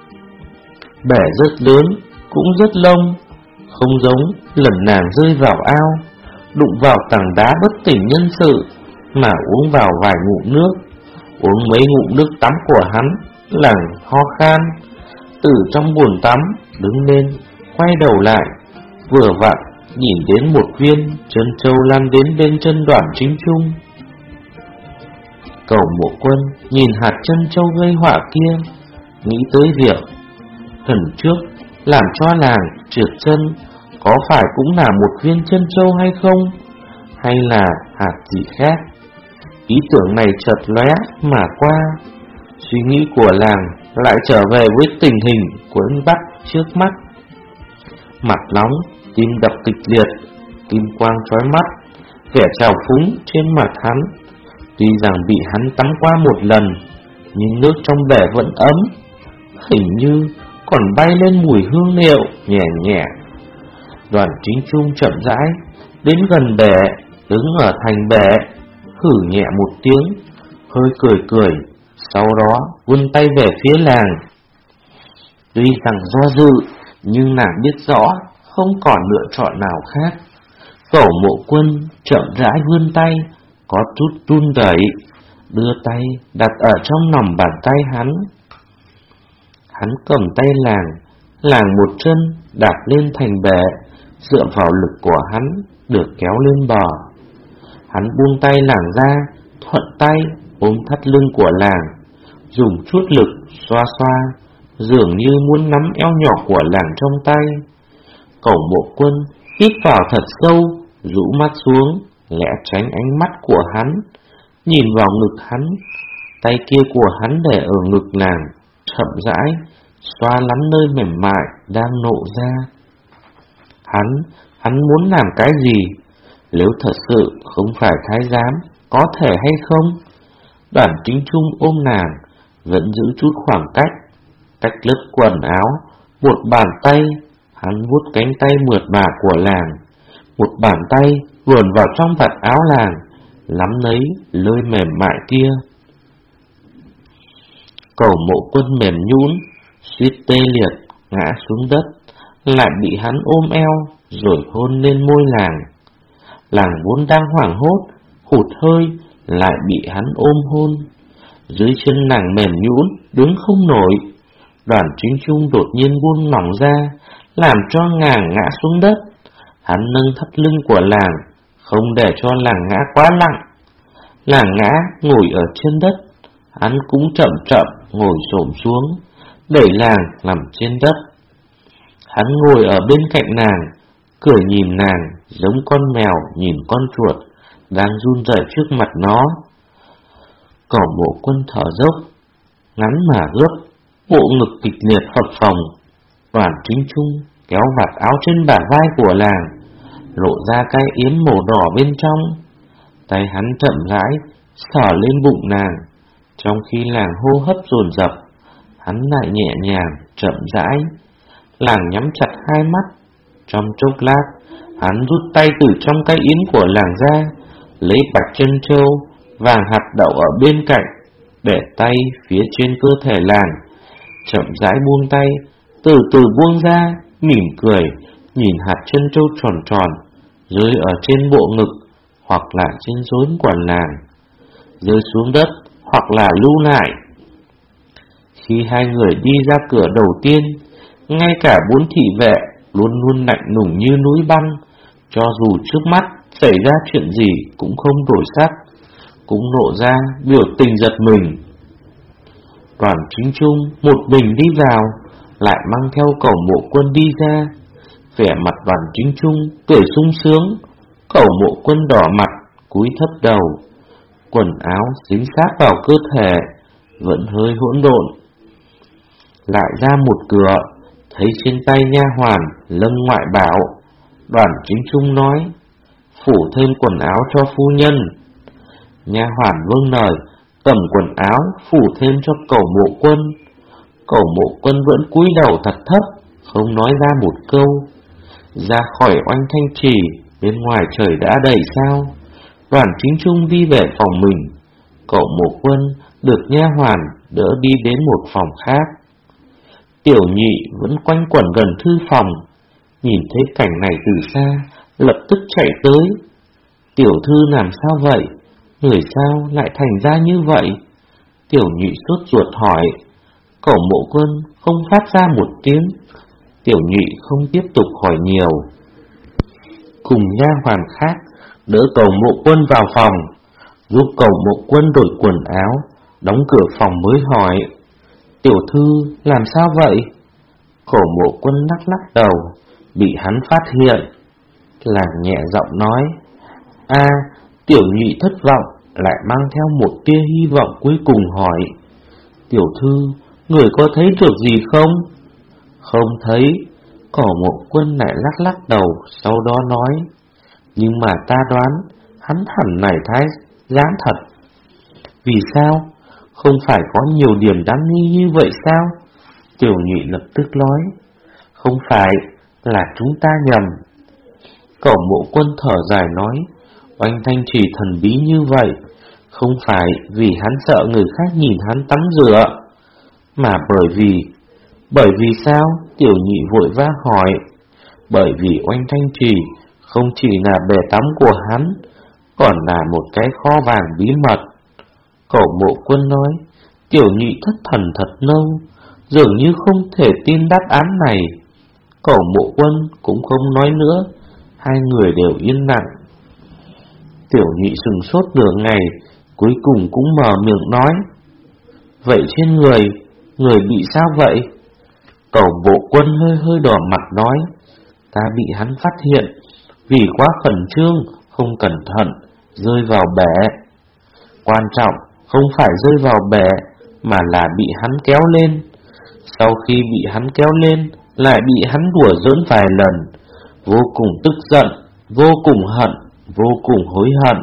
Bể rất lớn, cũng rất lông, không giống lần nàng rơi vào ao, đụng vào tảng đá bất tỉnh nhân sự, mà uống vào vài ngụm nước. Uống mấy ngụm nước tắm của hắn, làng ho khan, từ trong bồn tắm đứng lên, quay đầu lại, vừa vặn nhìn đến một viên chân châu lăn đến bên chân Đoàn Chính Trung. Cẩu Mộ Quân nhìn hạt chân châu gây họa kia, nghĩ tới việc lần trước làm cho làng trượt chân có phải cũng là một viên chân châu hay không, hay là hạt gì khác. Ý tưởng này chợt lóe mà qua. Suy nghĩ của làng lại trở về với tình hình của anh Bắc trước mắt. Mặt nóng, tim đập kịch liệt, kim quang chói mắt, vẻ trào phúng trên mặt hắn. Tuy rằng bị hắn tắm qua một lần, nhưng nước trong bể vẫn ấm, hình như còn bay lên mùi hương liệu nhẹ nhẹ. Đoàn Chính Trung chậm rãi đến gần bể, đứng ở thành bể, hử nhẹ một tiếng, hơi cười cười, sau đó vươn tay về phía làng. Tuy rằng do dự, nhưng nàng biết rõ không còn lựa chọn nào khác. Cẩu Mộ Quân chậm rãi vươn tay, có chút run rẩy, đưa tay đặt ở trong lòng bàn tay hắn. Hắn cầm tay làng, làng một chân đạp lên thành bể, dựa vào lực của hắn được kéo lên bờ. Hắn buông tay làng ra, thuận tay ôm thắt lưng của làng, dùng chút lực xoa xoa, dường như muốn nắm eo nhỏ của làng trong tay. Cẩu Mộ Quân hít vào thật sâu, rũ mắt xuống, lẽ tránh ánh mắt của hắn, nhìn vào ngực hắn. Tay kia của hắn để ở ngực nàng, chậm rãi xoa lắm nơi mềm mại đang nộ ra. Hắn, hắn muốn làm cái gì? Nếu thật sự không phải thái giám, có thể hay không? Đoàn Chính Trung ôm nàng, vẫn giữ chút khoảng cách, cách lướt quần áo, một bàn tay, hắn vuốt cánh tay mượt mà của làng, một bàn tay luồn vào trong vạt áo làng, nắm lấy lơi mềm mại kia. Cẩu Mộ Quân mềm nhũn, suýt tê liệt ngã xuống đất, lại bị hắn ôm eo rồi hôn lên môi làng. Làng vốn đang hoảng hốt, hụt hơi, lại bị hắn ôm hôn. Dưới chân nàng mềm nhũn, đứng không nổi. Đoàn Chính Trung đột nhiên buông lỏng ra, làm cho nàng ngã xuống đất. Hắn nâng thắt lưng của làng, không để cho làng ngã quá nặng. Làng ngã ngồi ở trên đất, hắn cũng chậm chậm ngồi xổm xuống, đẩy làng nằm trên đất. Hắn ngồi ở bên cạnh nàng, cười nhìn nàng giống con mèo nhìn con chuột đang run rẩy trước mặt nó. Cẩu Mộ Quân thở dốc, ngắn mà gấp, bộ ngực kịch liệt phập phồng. Đoàn Chính Trung kéo vạt áo trên bả vai của làng, lộ ra cái yếm màu đỏ bên trong. Tay hắn chậm rãi sờ lên bụng nàng, trong khi làng hô hấp dồn dập, hắn lại nhẹ nhàng chậm rãi. Làng nhắm chặt hai mắt. Trong chốc lát, hắn rút tay từ trong cái yếm của làng ra, lấy bạch chân trâu vàng hạt đậu ở bên cạnh, để tay phía trên cơ thể làng, chậm rãi buông tay, từ từ buông ra, mỉm cười, nhìn hạt chân trâu tròn tròn rơi ở trên bộ ngực hoặc là trên rốn của làng, rơi xuống đất hoặc là lưu lại. Khi hai người đi ra cửa đầu tiên, ngay cả bốn thị vệ luôn luôn lạnh lùng như núi băng, cho dù trước mắt xảy ra chuyện gì cũng không đổi sắc, cũng lộ ra biểu tình giật mình. Đoàn Chính Trung một mình đi vào, lại mang theo Cẩu Mộ Quân đi ra. Vẻ mặt Đoàn Chính Trung cười sung sướng, Cẩu Mộ Quân đỏ mặt, cúi thấp đầu. Quần áo dính sát vào cơ thể, vẫn hơi hỗn độn. Lại ra một cửa, thấy trên tay nha hoàn Lâm Ngoại bảo. Đoàn Chính Trung nói, phủ thêm quần áo cho phu nhân. Nha hoàn vâng lời, cầm quần áo phủ thêm cho Cẩu Mộ Quân. Cẩu Mộ Quân vẫn cúi đầu thật thấp, không nói ra một câu. Ra khỏi Oanh Thanh Trì, bên ngoài trời đã đầy sao. Đoàn Chính Trung đi về phòng mình. Cẩu Mộ Quân được nha hoàn đỡ đi đến một phòng khác. Tiểu Nhị vẫn quanh quẩn gần thư phòng, nhìn thấy cảnh này từ xa, lập tức chạy tới. Tiểu thư làm sao vậy? Người sao lại thành ra như vậy? Tiểu Nhị sốt ruột hỏi. Cẩu Mộ Quân không phát ra một tiếng. Tiểu Nhị không tiếp tục hỏi nhiều. Cùng nha hoàn khác đỡ Cẩu Mộ Quân vào phòng, giúp Cẩu Mộ Quân đổi quần áo, đóng cửa phòng mới hỏi. Tiểu thư làm sao vậy? Cẩu Mộ Quân lắc lắc đầu, bị hắn phát hiện. Làng nhẹ giọng nói. A, à, Tiểu Nhị thất vọng, lại mang theo một tia hy vọng cuối cùng hỏi. Tiểu thư, người có thấy được gì không? Không thấy. Cẩu Mộ Quân lại lắc lắc đầu, sau đó nói. Nhưng mà ta đoán, hắn hẳn này thái gián thật. Vì sao? Không phải có nhiều điểm đáng nghi như vậy sao? Tiểu Nhị lập tức nói. Không phải, là chúng ta nhầm. Cẩu Mộ Quân thở dài nói. Oanh Thanh Trì thần bí như vậy, không phải vì hắn sợ người khác nhìn hắn tắm rửa, mà bởi vì... Bởi vì sao? Tiểu Nhị vội vã hỏi. Bởi vì Oanh Thanh Trì không chỉ là bể tắm của hắn, còn là một cái kho vàng bí mật. Cẩu Mộ Quân nói. Tiểu Nhị thất thần thật lâu, dường như không thể tin đáp án này. Cẩu Mộ Quân cũng không nói nữa, hai người đều yên lặng. Tiểu Nhị sừng sốt nửa ngày, cuối cùng cũng mở miệng nói. Vậy trên người, người bị sao vậy? Cẩu Mộ Quân hơi hơi đỏ mặt nói. Ta bị hắn phát hiện, vì quá khẩn trương, không cẩn thận, rơi vào bể. Quan trọng không phải rơi vào bể, mà là bị hắn kéo lên. Sau khi bị hắn kéo lên, lại bị hắn đùa giỡn vài lần, vô cùng tức giận, vô cùng hận, vô cùng hối hận.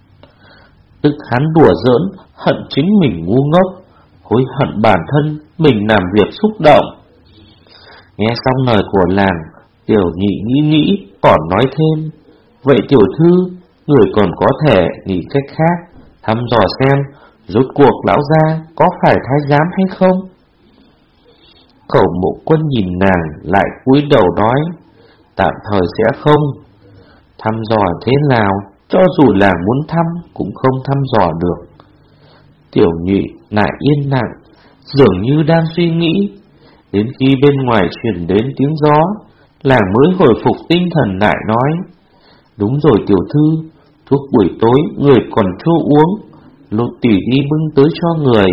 Tức hắn đùa giỡn, hận chính mình ngu ngốc, hối hận bản thân mình làm việc xúc động. Nghe xong lời của làng, Tiểu Nhị nghĩ nghĩ, còn nói thêm. Vậy tiểu thư, người còn có thể nghĩ cách khác, thăm dò xem rốt cuộc lão gia có phải thái giám hay không? Cẩu Mộ Quân nhìn nàng lại cúi đầu nói, tạm thời sẽ không. Thăm dò thế nào, cho dù là muốn thăm cũng không thăm dò được. Tiểu Nhụy lại yên lặng, dường như đang suy nghĩ. Đến khi bên ngoài truyền đến tiếng gió, nàng mới hồi phục tinh thần lại nói, đúng rồi tiểu thư, thuốc buổi tối người còn chưa uống, Lục tỷ đi bưng tới cho người.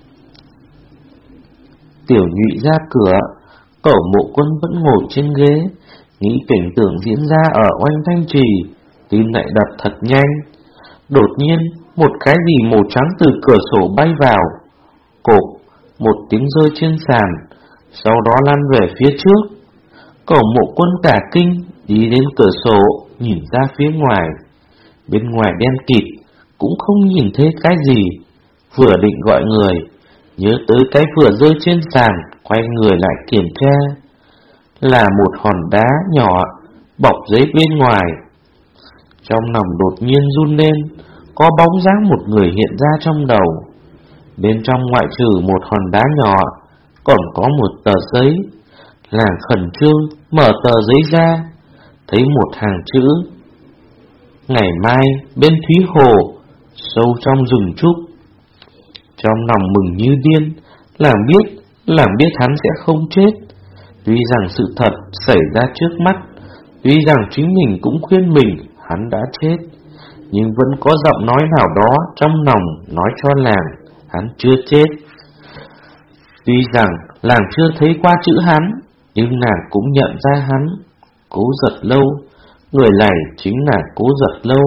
Tiểu Nhụy ra cửa, Cẩu Mộ Quân vẫn ngồi trên ghế, nghĩ cảnh tượng diễn ra ở Oanh Thanh Trì, tim lại đập thật nhanh. Đột nhiên, một cái gì màu trắng từ cửa sổ bay vào, cộp, một tiếng rơi trên sàn, sau đó lăn về phía trước. Cẩu Mộ Quân cả kinh, đi đến cửa sổ, nhìn ra phía ngoài. Bên ngoài đen kịt, cũng không nhìn thấy cái gì. Vừa định gọi người, nhớ tới cái vừa rơi trên sàn, quay người lại kiểm tra. Là một hòn đá nhỏ, bọc giấy bên ngoài. Trong lòng đột nhiên run lên, có bóng dáng một người hiện ra trong đầu. Bên trong ngoại trừ một hòn đá nhỏ, còn có một tờ giấy. Nàng khẩn trương mở tờ giấy ra, thấy một hàng chữ: ngày mai bên Thúy Hồ, sâu trong rừng trúc. Trong lòng mừng như điên, nàng biết, nàng biết hắn sẽ không chết. Tuy rằng sự thật xảy ra trước mắt, tuy rằng chính mình cũng khuyên mình hắn đã chết, nhưng vẫn có giọng nói nào đó trong lòng nói cho nàng hắn chưa chết. Tuy rằng nàng chưa thấy qua chữ hắn, nhưng nàng cũng nhận ra hắn. Cố Giật Lâu, người này chính là Cố Giật Lâu.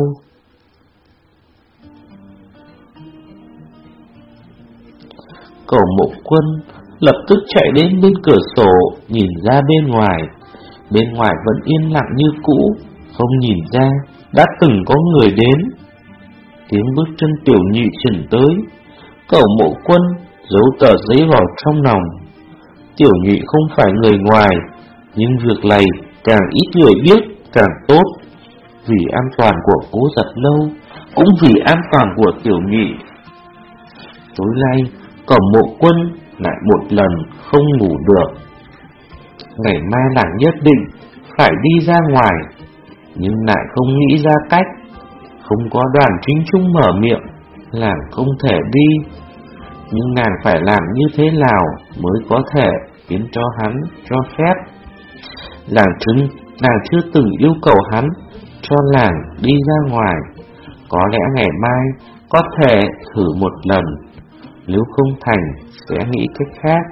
Cẩu Mộ Quân lập tức chạy đến bên cửa sổ, nhìn ra bên ngoài. Bên ngoài vẫn yên lặng như cũ, không nhìn ra đã từng có người đến. Tiếng bước chân Tiểu Nhụy chuyển tới, Cẩu Mộ Quân giấu tờ giấy vào trong lòng. Tiểu Nhụy không phải người ngoài, nhưng việc này càng ít người biết càng tốt. Vì an toàn của Cố Giật Lâu, cũng vì an toàn của Tiểu Nhụy. Tối nay Cẩu Mộ Quân lại một lần không ngủ được. Ngày mai nàng nhất định phải đi ra ngoài, nhưng lại không nghĩ ra cách. Không có Đoàn Chính Trung mở miệng, nàng không thể đi. Nhưng nàng phải làm như thế nào mới có thể khiến cho hắn cho phép. Nàng chứng nàng chưa từng yêu cầu hắn cho nàng đi ra ngoài. Có lẽ ngày mai có thể thử một lần, nếu không thành sẽ nghĩ cách khác.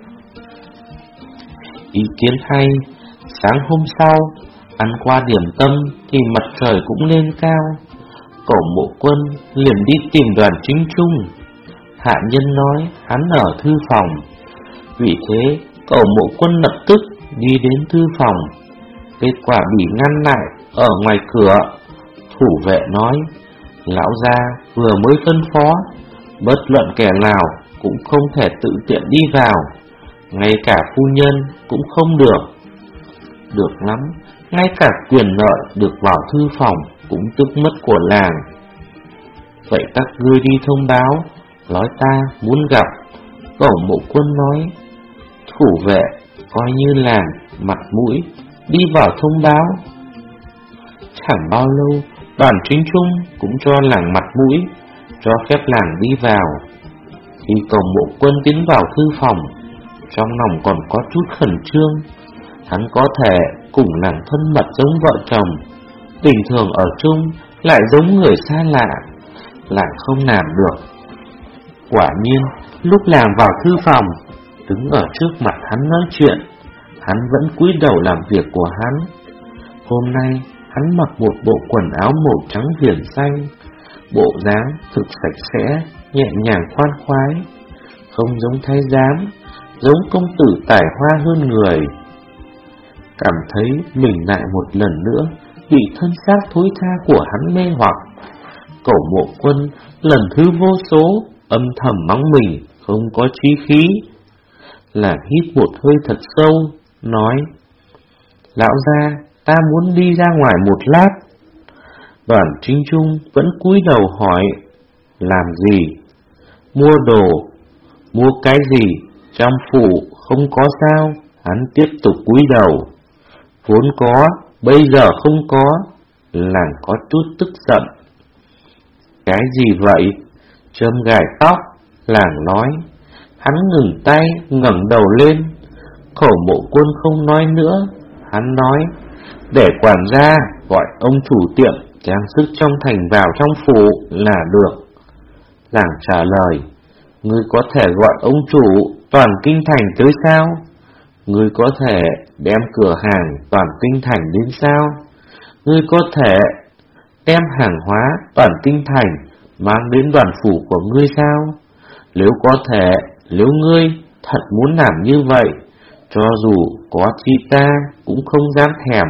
Ý kiến hay. Sáng hôm sau, ăn qua điểm tâm thì mặt trời cũng lên cao. Cẩu Mộ Quân liền đi tìm Đoàn Chính Trung. Hạ nhân nói hắn ở thư phòng. Vì thế Cẩu Mộ Quân lập tức đi đến thư phòng. Kết quả bị ngăn lại ở ngoài cửa. Thủ vệ nói, lão gia vừa mới phân phó, bất luận kẻ nào cũng không thể tự tiện đi vào, ngay cả phu nhân cũng không được. Được lắm, ngay cả quyền lợi được vào thư phòng cũng tức mất của làng. Vậy các ngươi đi thông báo, nói ta muốn gặp. Cẩu Mộ Quân nói. Thủ vệ coi như làng mặt mũi, đi vào thông báo. Chẳng bao lâu, Đoàn Chính Trung cũng cho làng mặt mũi, cho phép làng đi vào. Khi Cẩu Mộ Quân tiến vào thư phòng, trong lòng còn có chút khẩn trương. Hắn có thể cùng làng thân mật giống vợ chồng, bình thường ở chung lại giống người xa lạ, làng không làm được. Quả nhiên, lúc làng vào thư phòng, đứng ở trước mặt hắn nói chuyện, hắn vẫn cúi đầu làm việc của hắn. Hôm nay, hắn mặc một bộ quần áo màu trắng viền xanh, bộ dáng thực sạch sẽ, nhẹ nhàng khoan khoái, không giống thái giám, giống công tử tài hoa hơn người. Cảm thấy mình lại một lần nữa bị thân xác thối tha của hắn mê hoặc, Cẩu Mộ Quân lần thứ vô số âm thầm mắng mình không có chí khí. Là hít một hơi thật sâu, nói, lão gia, ta muốn đi ra ngoài một lát. Đoàn Chính Trung vẫn cúi đầu hỏi, làm gì? Mua đồ. Mua cái gì? Trong phủ không có sao? Hắn tiếp tục cúi đầu. Vốn có, bây giờ không có. Làng có chút tức giận. Cái gì vậy? Châm gài tóc. Làng nói. Hắn ngừng tay, ngẩng đầu lên. Khẩu Mộ Quân không nói nữa. Hắn nói, để quản gia gọi ông chủ tiệm trang sức trong thành vào trong phủ là được. Làng trả lời, ngươi có thể gọi ông chủ toàn kinh thành tới sao? Ngươi có thể đem cửa hàng toàn kinh thành đến sao? Ngươi có thể đem hàng hóa toàn kinh thành mang đến đoàn phủ của ngươi sao? Nếu có thể, nếu ngươi thật muốn làm như vậy, cho dù có chi ta cũng không dám thèm.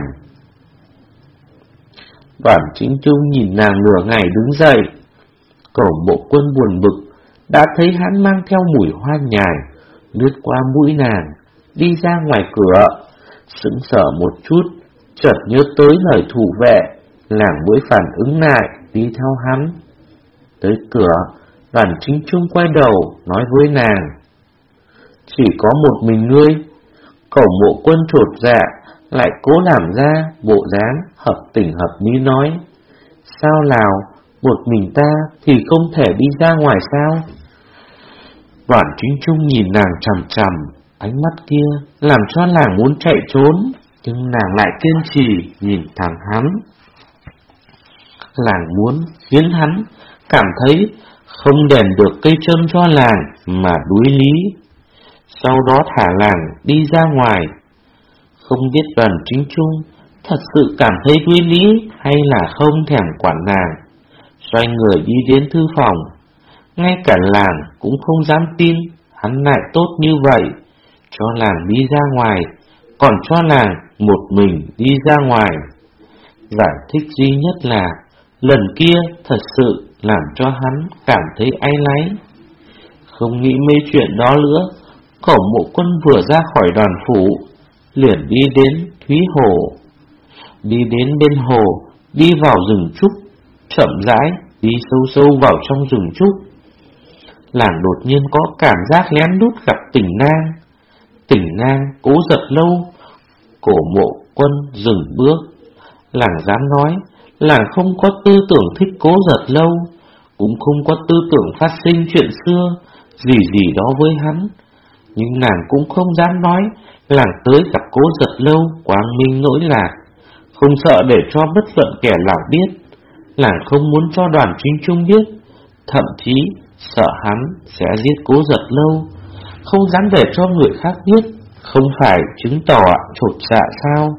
Đoàn Chính Trung nhìn nàng nửa ngày đứng dậy. Cẩu Mộ Quân buồn bực, đã thấy hắn mang theo mùi hoa nhài lướt qua mũi nàng, đi ra ngoài cửa. Sững sờ một chút, chợt nhớ tới lời thủ vệ, nàng mới phản ứng lại, đi theo hắn. Tới cửa, Đoàn Chính Trung quay đầu nói với nàng, chỉ có một mình ngươi. Cẩu Mộ Quân chột dạ, lại cố làm ra bộ dáng hợp tình hợp lý nói, sao nào, một mình ta thì không thể đi ra ngoài sao? Đoàn Chính Trung nhìn nàng chằm chằm, ánh mắt kia làm cho nàng muốn chạy trốn, nhưng nàng lại kiên trì nhìn thẳng hắn. Nàng muốn khiến hắn cảm thấy không đền được cây châm cho nàng mà đuối lý, sau đó thả nàng đi ra ngoài. Không biết Đoàn Chính Trung thật sự cảm thấy đuối lý hay là không thèm quản nàng, xoay người đi đến thư phòng. Ngay cả làng cũng không dám tin hắn lại tốt như vậy, cho làng đi ra ngoài, còn cho làng một mình đi ra ngoài. Giải thích duy nhất là lần kia thật sự làm cho hắn cảm thấy áy náy. Không nghĩ mấy chuyện đó nữa, Cẩu Mộ Quân vừa ra khỏi đoàn phủ liền đi đến Thúy Hồ. Đi đến bên hồ, đi vào rừng trúc, chậm rãi đi sâu sâu vào trong rừng trúc. Làng đột nhiên có cảm giác lén lút gặp Tỉnh Nang. Tỉnh Nang Cố Giật Lâu. Cổ Mộ Quân dừng bước. Làng dám nói, làng không có tư tưởng thích Cố Giật Lâu, cũng không có tư tưởng phát sinh chuyện xưa gì gì đó với hắn. Nhưng nàng cũng không dám nói làng tới gặp Cố Giật Lâu quang minh lỗi lạc, không sợ để cho bất luận kẻ nào biết. Làng không muốn cho Đoàn Chính Trung biết, thậm chí sợ hắn sẽ giết Cố Giật Lâu, không dám để cho người khác biết, không phải chứng tỏ chột dạ sao?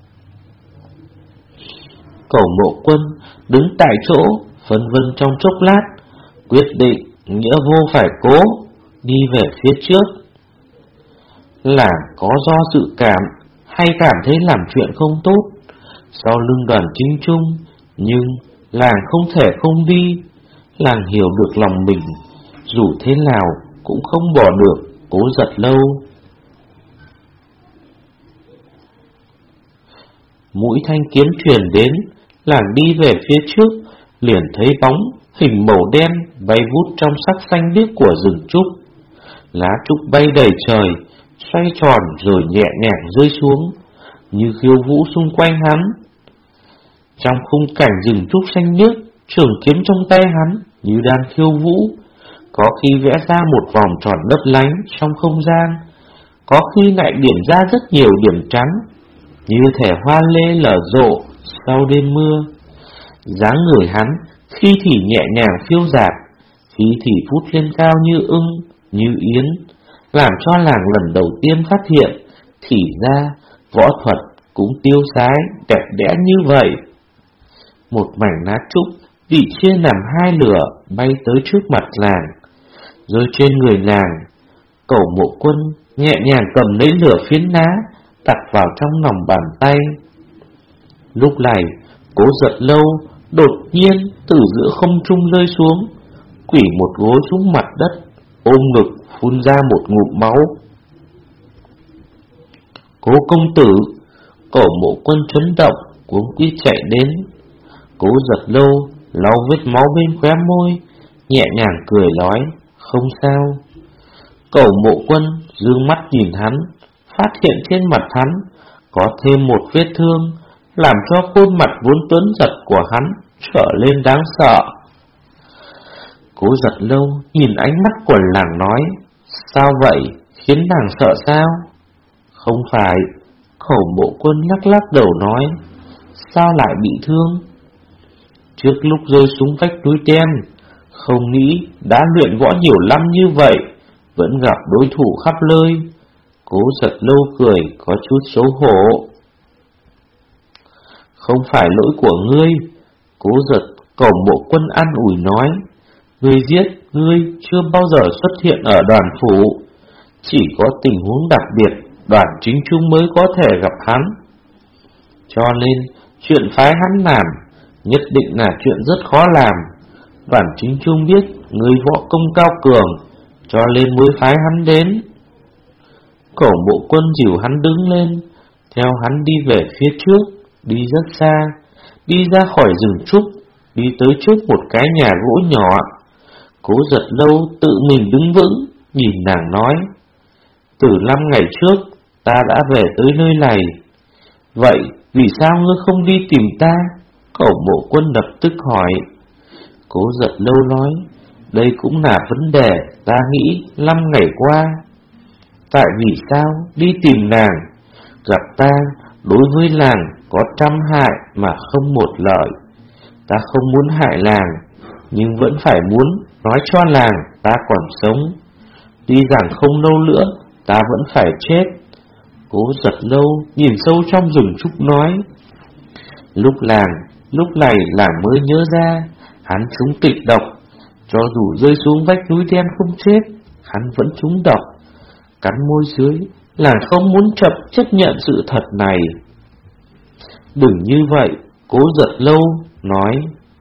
Cẩu Mộ Quân đứng tại chỗ phân vân trong chốc lát, quyết định nghĩa vô phải cố, đi về phía trước. Làng có do dự cảm hay cảm thấy làm chuyện không tốt sau lưng Đoàn Chính Trung, nhưng làng không thể không đi. Làng hiểu được lòng mình, dù thế nào cũng không bỏ được Cố Giật Lâu. Mũi thanh kiếm truyền đến, làng đi về phía trước, liền thấy bóng hình màu đen bay vút trong sắc xanh biếc của rừng trúc. Lá trúc bay đầy trời, xoay tròn rồi nhẹ nhàng rơi xuống, như khiêu vũ xung quanh hắn. Trong khung cảnh rừng trúc xanh biếc, trường kiếm trong tay hắn như đang khiêu vũ, có khi vẽ ra một vòng tròn lấp lánh trong không gian, có khi lại điểm ra rất nhiều điểm trắng, như thể hoa lê nở rộ sau đêm mưa. Dáng người hắn khi thì nhẹ nhàng phiêu dạt, khi thì vút lên cao như ưng, như yến, làm cho làng lần đầu tiên phát hiện thì ra võ thuật cũng tiêu sái đẹp đẽ như vậy. Một mảnh lá trúc bị chia làm hai lửa bay tới trước mặt làng, rơi trên người làng. Cẩu Mộ Quân nhẹ nhàng cầm lấy lửa phiến lá, đặt vào trong lòng bàn tay. Lúc này Cố Giật Lâu đột nhiên từ giữa không trung rơi xuống, quỳ một gối xuống mặt đất, ôm ngực phun ra một ngụm máu. Cố công tử! Cẩu Mộ Quân chấn động, cuống quýt chạy đến. Cố Giật Lâu lau vết máu bên khóe môi, nhẹ nhàng cười nói, không sao. Cẩu Mộ Quân dương mắt nhìn hắn, phát hiện trên mặt hắn có thêm một vết thương, làm cho khuôn mặt vốn tuấn giật của hắn trở lên đáng sợ. Cố Giật Lâu nhìn ánh mắt của làng nói, sao vậy, khiến nàng sợ sao? Không phải. Khẩu Mộ Quân lắc lắc đầu nói, sao lại bị thương? Trước lúc rơi xuống vách núi đen, không nghĩ đã luyện võ nhiều năm như vậy, vẫn gặp đối thủ khắp nơi. Cố Giật Lâu cười có chút xấu hổ. Không phải lỗi của ngươi. Cố Giật Khẩu Mộ Quân an ủi nói, ngươi giết ngươi chưa bao giờ xuất hiện ở Đoàn phủ, chỉ có tình huống đặc biệt Đoàn Chính Trung mới có thể gặp hắn. Cho nên chuyện phái hắn làm nhất định là chuyện rất khó làm. Đoàn Chính Trung biết ngươi võ công cao cường, cho nên mới phái hắn đến. Khẩu Mộ Quân dìu hắn đứng lên, theo hắn đi về phía trước, đi rất xa, đi ra khỏi rừng trúc, đi tới trước một cái nhà gỗ nhỏ. Cố Giật Lâu tự mình đứng vững, nhìn nàng nói, từ năm ngày trước ta đã về tới nơi này, vậy vì sao ngươi không đi tìm ta? Khẩu Mộ Quân lập tức hỏi. Cố Giật Lâu nói, đây cũng là vấn đề ta nghĩ năm ngày qua. Tại vì sao đi tìm nàng? Gặp ta đối với làng có trăm hại mà không một lợi. Ta không muốn hại làng, nhưng vẫn phải muốn nói cho làng ta còn sống. Tuy rằng không lâu nữa ta vẫn phải chết. Cố Giật Lâu nhìn sâu trong rừng trúc nói. Lúc làng, lúc này làng mới nhớ ra, hắn trúng kịch độc. Cho dù rơi xuống vách núi đen không chết, hắn vẫn trúng độc. Cắn môi dưới, làng không muốn chậm chấp nhận sự thật này. Đừng như vậy, Cố Giật Lâu nói.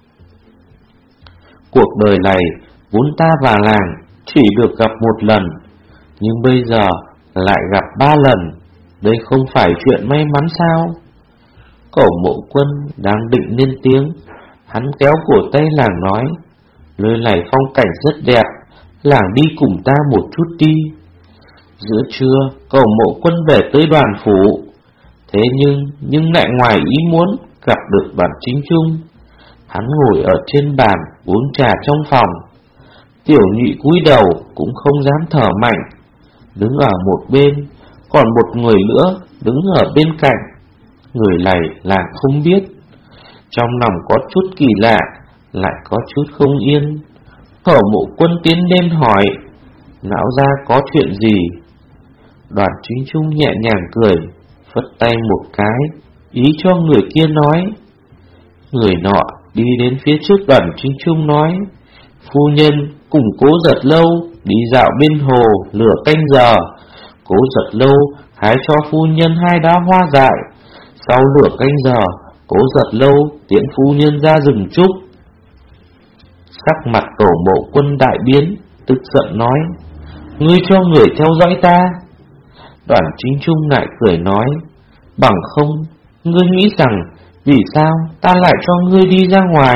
Cuộc đời này vốn ta và làng chỉ được gặp một lần, nhưng bây giờ lại gặp ba lần. Đây không phải chuyện may mắn sao? Khẩu Mộ Quân đang định lên tiếng, hắn kéo cổ tay làng nói, nơi này phong cảnh rất đẹp, làng đi cùng ta một chút đi. Giữa trưa, Khẩu Mộ Quân về tới Đoàn phủ. Thế nhưng, nhưng lại ngoài ý muốn gặp được Đoàn Chính Trung. Hắn ngồi ở trên bàn uống trà trong phòng. Tiểu Nhụy cúi đầu cũng không dám thở mạnh, đứng ở một bên, còn một người nữa đứng ở bên cạnh. Người này là không biết. Trong lòng có chút kỳ lạ, lại có chút không yên. Khẩu Mộ Quân tiến lên hỏi, lão gia có chuyện gì? Đoàn Chính Trung nhẹ nhàng cười, phất tay một cái, ý cho người kia nói. Người nọ đi đến phía trước Đoàn Chính Trung nói, phu nhân cùng Cố Giật Lâu đi dạo bên hồ nửa canh giờ. Cố Giật Lâu hái cho phu nhân hai đóa hoa dại. Sau nửa canh giờ, Cố Giật Lâu tiễn phu nhân ra rừng trúc. Sắc mặt Khẩu Mộ Quân đại biến, tức giận nói, ngươi cho người theo dõi ta. Đoàn Chính Trung lại cười nói, bằng không, ngươi nghĩ rằng vì sao ta lại cho ngươi đi ra ngoài?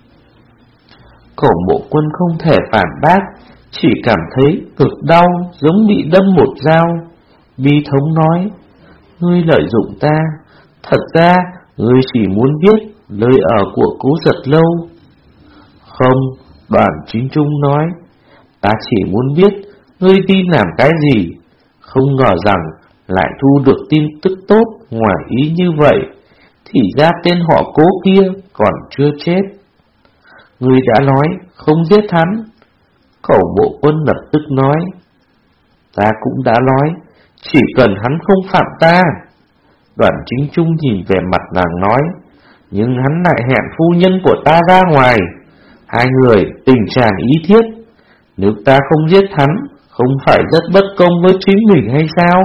Khẩu Mộ Quân không thể phản bác, chỉ cảm thấy cực đau giống bị đâm một dao. Bi thống nói, ngươi lợi dụng ta, thật ra ngươi chỉ muốn biết nơi ở của Cố Giật Lâu. Không, Đoàn Chính Trung nói, ta chỉ muốn biết ngươi đi làm cái gì. Không ngờ rằng lại thu được tin tức tốt ngoài ý như vậy. Thì ra tên họ Cố kia còn chưa chết. Ngươi đã nói không giết hắn. Khẩu Mộ Quân lập tức nói, ta cũng đã nói, chỉ cần hắn không phạm ta. Đoàn Chính Trung nhìn về mặt nàng nói, nhưng hắn lại hẹn phu nhân của ta ra ngoài. Hai người tình trạng ý thiết, nếu ta không giết hắn, không phải rất bất công với chính mình hay sao?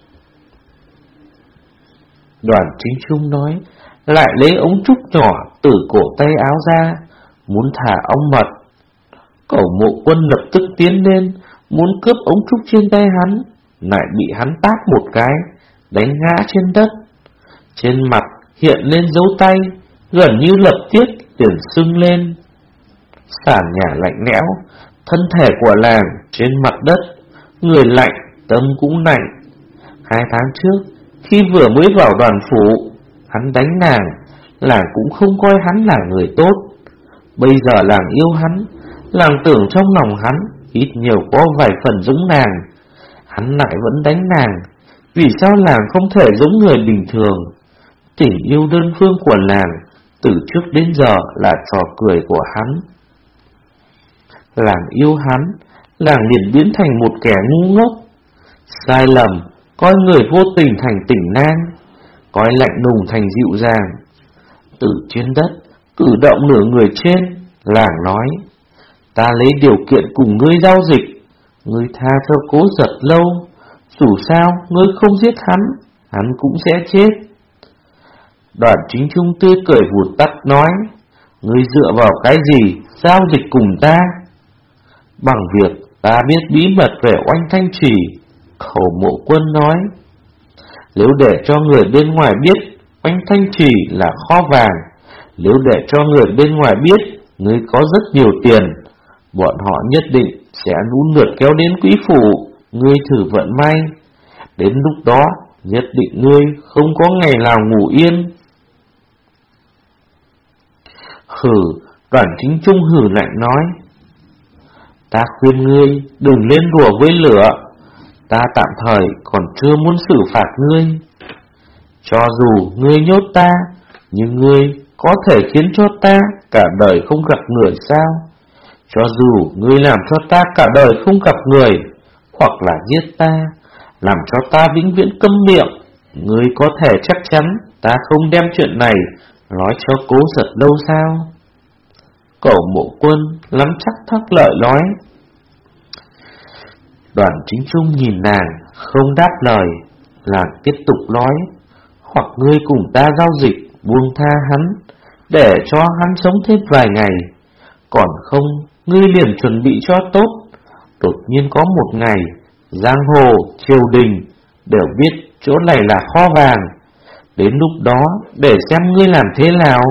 Đoàn Chính Trung nói, lại lấy ống trúc nhỏ từ cổ tay áo ra, muốn thả ong mật. Khẩu Mộ Quân lập tức tiến lên, muốn cướp ống trúc trên tay hắn, lại bị hắn tát một cái, đánh ngã trên đất. Trên mặt hiện lên dấu tay, gần như lập tức liền sưng lên. Sàn nhà lạnh lẽo, thân thể của làng trên mặt đất, người lạnh tâm cũng lạnh. Hai tháng trước, khi vừa mới vào đoàn phủ, hắn đánh nàng, làng cũng không coi hắn là người tốt. Bây giờ làng yêu hắn, làng tưởng trong lòng hắn ít nhiều có vài phần giống nàng, hắn lại vẫn đánh nàng. Vì sao làng không thể giống người bình thường? Tình yêu đơn phương của làng từ trước đến giờ là trò cười của hắn. Làng yêu hắn, làng liền biến thành một kẻ ngu ngốc. Sai lầm, coi người vô tình thành tỉnh nan, coi lạnh lùng thành dịu dàng. Từ trên đất, cử động nửa người trên, làng nói: ta lấy điều kiện cùng ngươi giao dịch, ngươi tha cho Cố Giật Lâu. Dù sao, ngươi không giết hắn, hắn cũng sẽ chết. Đoàn Chính Trung tươi cười vụt tắt nói: ngươi dựa vào cái gì giao dịch cùng ta? Bằng việc ta biết bí mật về Oanh Thanh Trì. Khẩu Mộ Quân nói: nếu để cho người bên ngoài biết Oanh Thanh Trì là kho vàng, nếu để cho người bên ngoài biết ngươi có rất nhiều tiền, bọn họ nhất định sẽ nún lượt kéo đến quý phủ. Ngươi thử vận may, đến lúc đó nhất định ngươi không có ngày nào ngủ yên. Hử, Đoàn Chính Trung hử lạnh nói: ta khuyên ngươi đừng lên đùa với lửa, ta tạm thời còn chưa muốn xử phạt ngươi. Cho dù ngươi nhốt ta, nhưng ngươi có thể khiến cho ta cả đời không gặp người sao? Cho dù ngươi làm cho ta cả đời không gặp người, hoặc là giết ta, làm cho ta vĩnh viễn câm miệng, ngươi có thể chắc chắn ta không đem chuyện này nói cho Cố Giật Lâu sao? Cẩu Mộ Quân lắm chắc thắc lợi nói. Đoàn Chính Trung nhìn nàng, không đáp lời, là tiếp tục nói: hoặc ngươi cùng ta giao dịch, buông tha hắn, để cho hắn sống thêm vài ngày. Còn không, ngươi liền chuẩn bị cho tốt. Đột nhiên có một ngày, giang hồ, triều đình đều biết chỗ này là kho vàng. Đến lúc đó, để xem ngươi làm thế nào.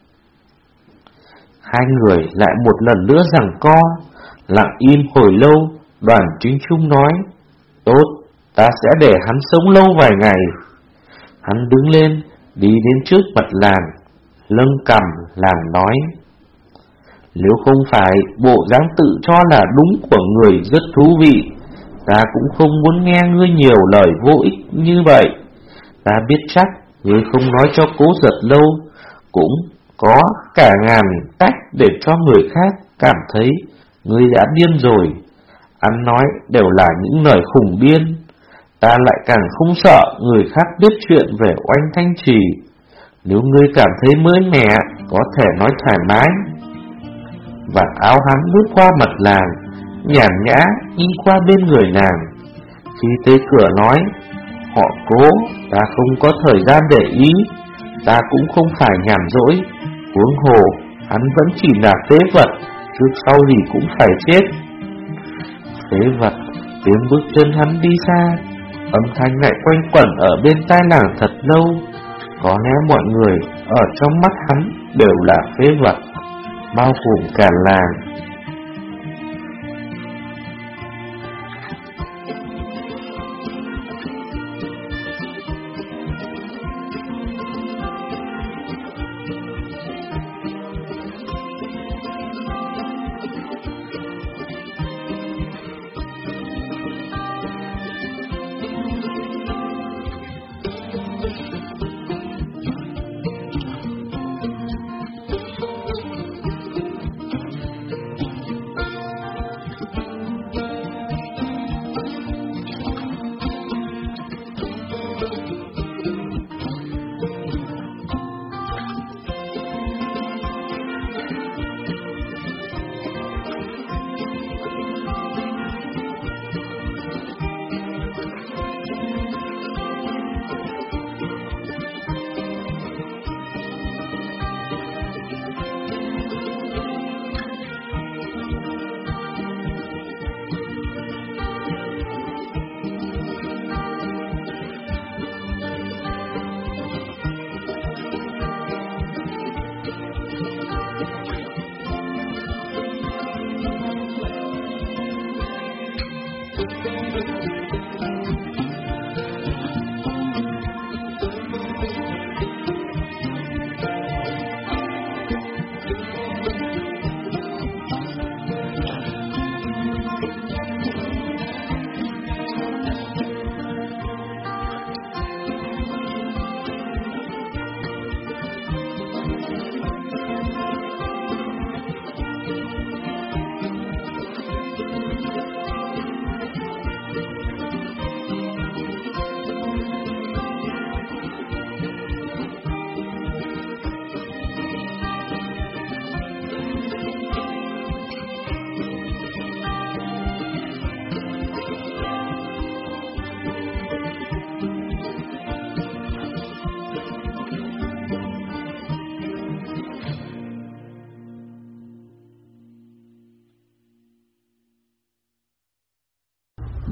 Hai người lại một lần nữa giằng co, lặng im hồi lâu. Đoàn Chính Trung nói: tốt, ta sẽ để hắn sống lâu vài ngày. Hắn đứng lên, đi đến trước mặt làng, lâng cằm làng nói: nếu không phải bộ dáng tự cho là đúng của người rất thú vị, ta cũng không muốn nghe ngươi nhiều lời vô ích như vậy. Ta biết chắc ngươi không nói cho Cố Giật Lâu, cũng có cả ngàn cách để cho người khác cảm thấy ngươi đã điên rồi. Ăn nói đều là những lời khủng điên. Ta lại càng không sợ người khác biết chuyện về Oanh Thanh Trì. Nếu ngươi cảm thấy mới mẻ, có thể nói thoải mái. Và áo hắn lướt qua mặt làng, nhàn nhã đi qua bên người nàng. Khi tới cửa nói: họ Cố, ta không có thời gian để ý, ta cũng không phải nhàn rỗi. Huống hồ, hắn vẫn chỉ là phế vật, trước sau gì cũng phải chết. Phế vật, tiếng bước chân hắn đi xa, âm thanh lại quanh quẩn ở bên tai nàng thật lâu. Có lẽ mọi người ở trong mắt hắn đều là phế vật, bao gồm cả làng.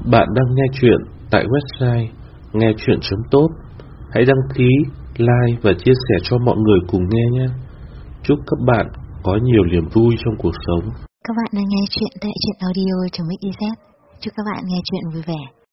Bạn đang nghe chuyện tại website nghe chuyện chấm tốt. Hãy đăng ký, like và chia sẻ cho mọi người cùng nghe nhé. Chúc các bạn có nhiều niềm vui trong cuộc sống. Các bạn đang nghe chuyện tại truyện audio chấm xyz. Chúc các bạn nghe chuyện vui vẻ.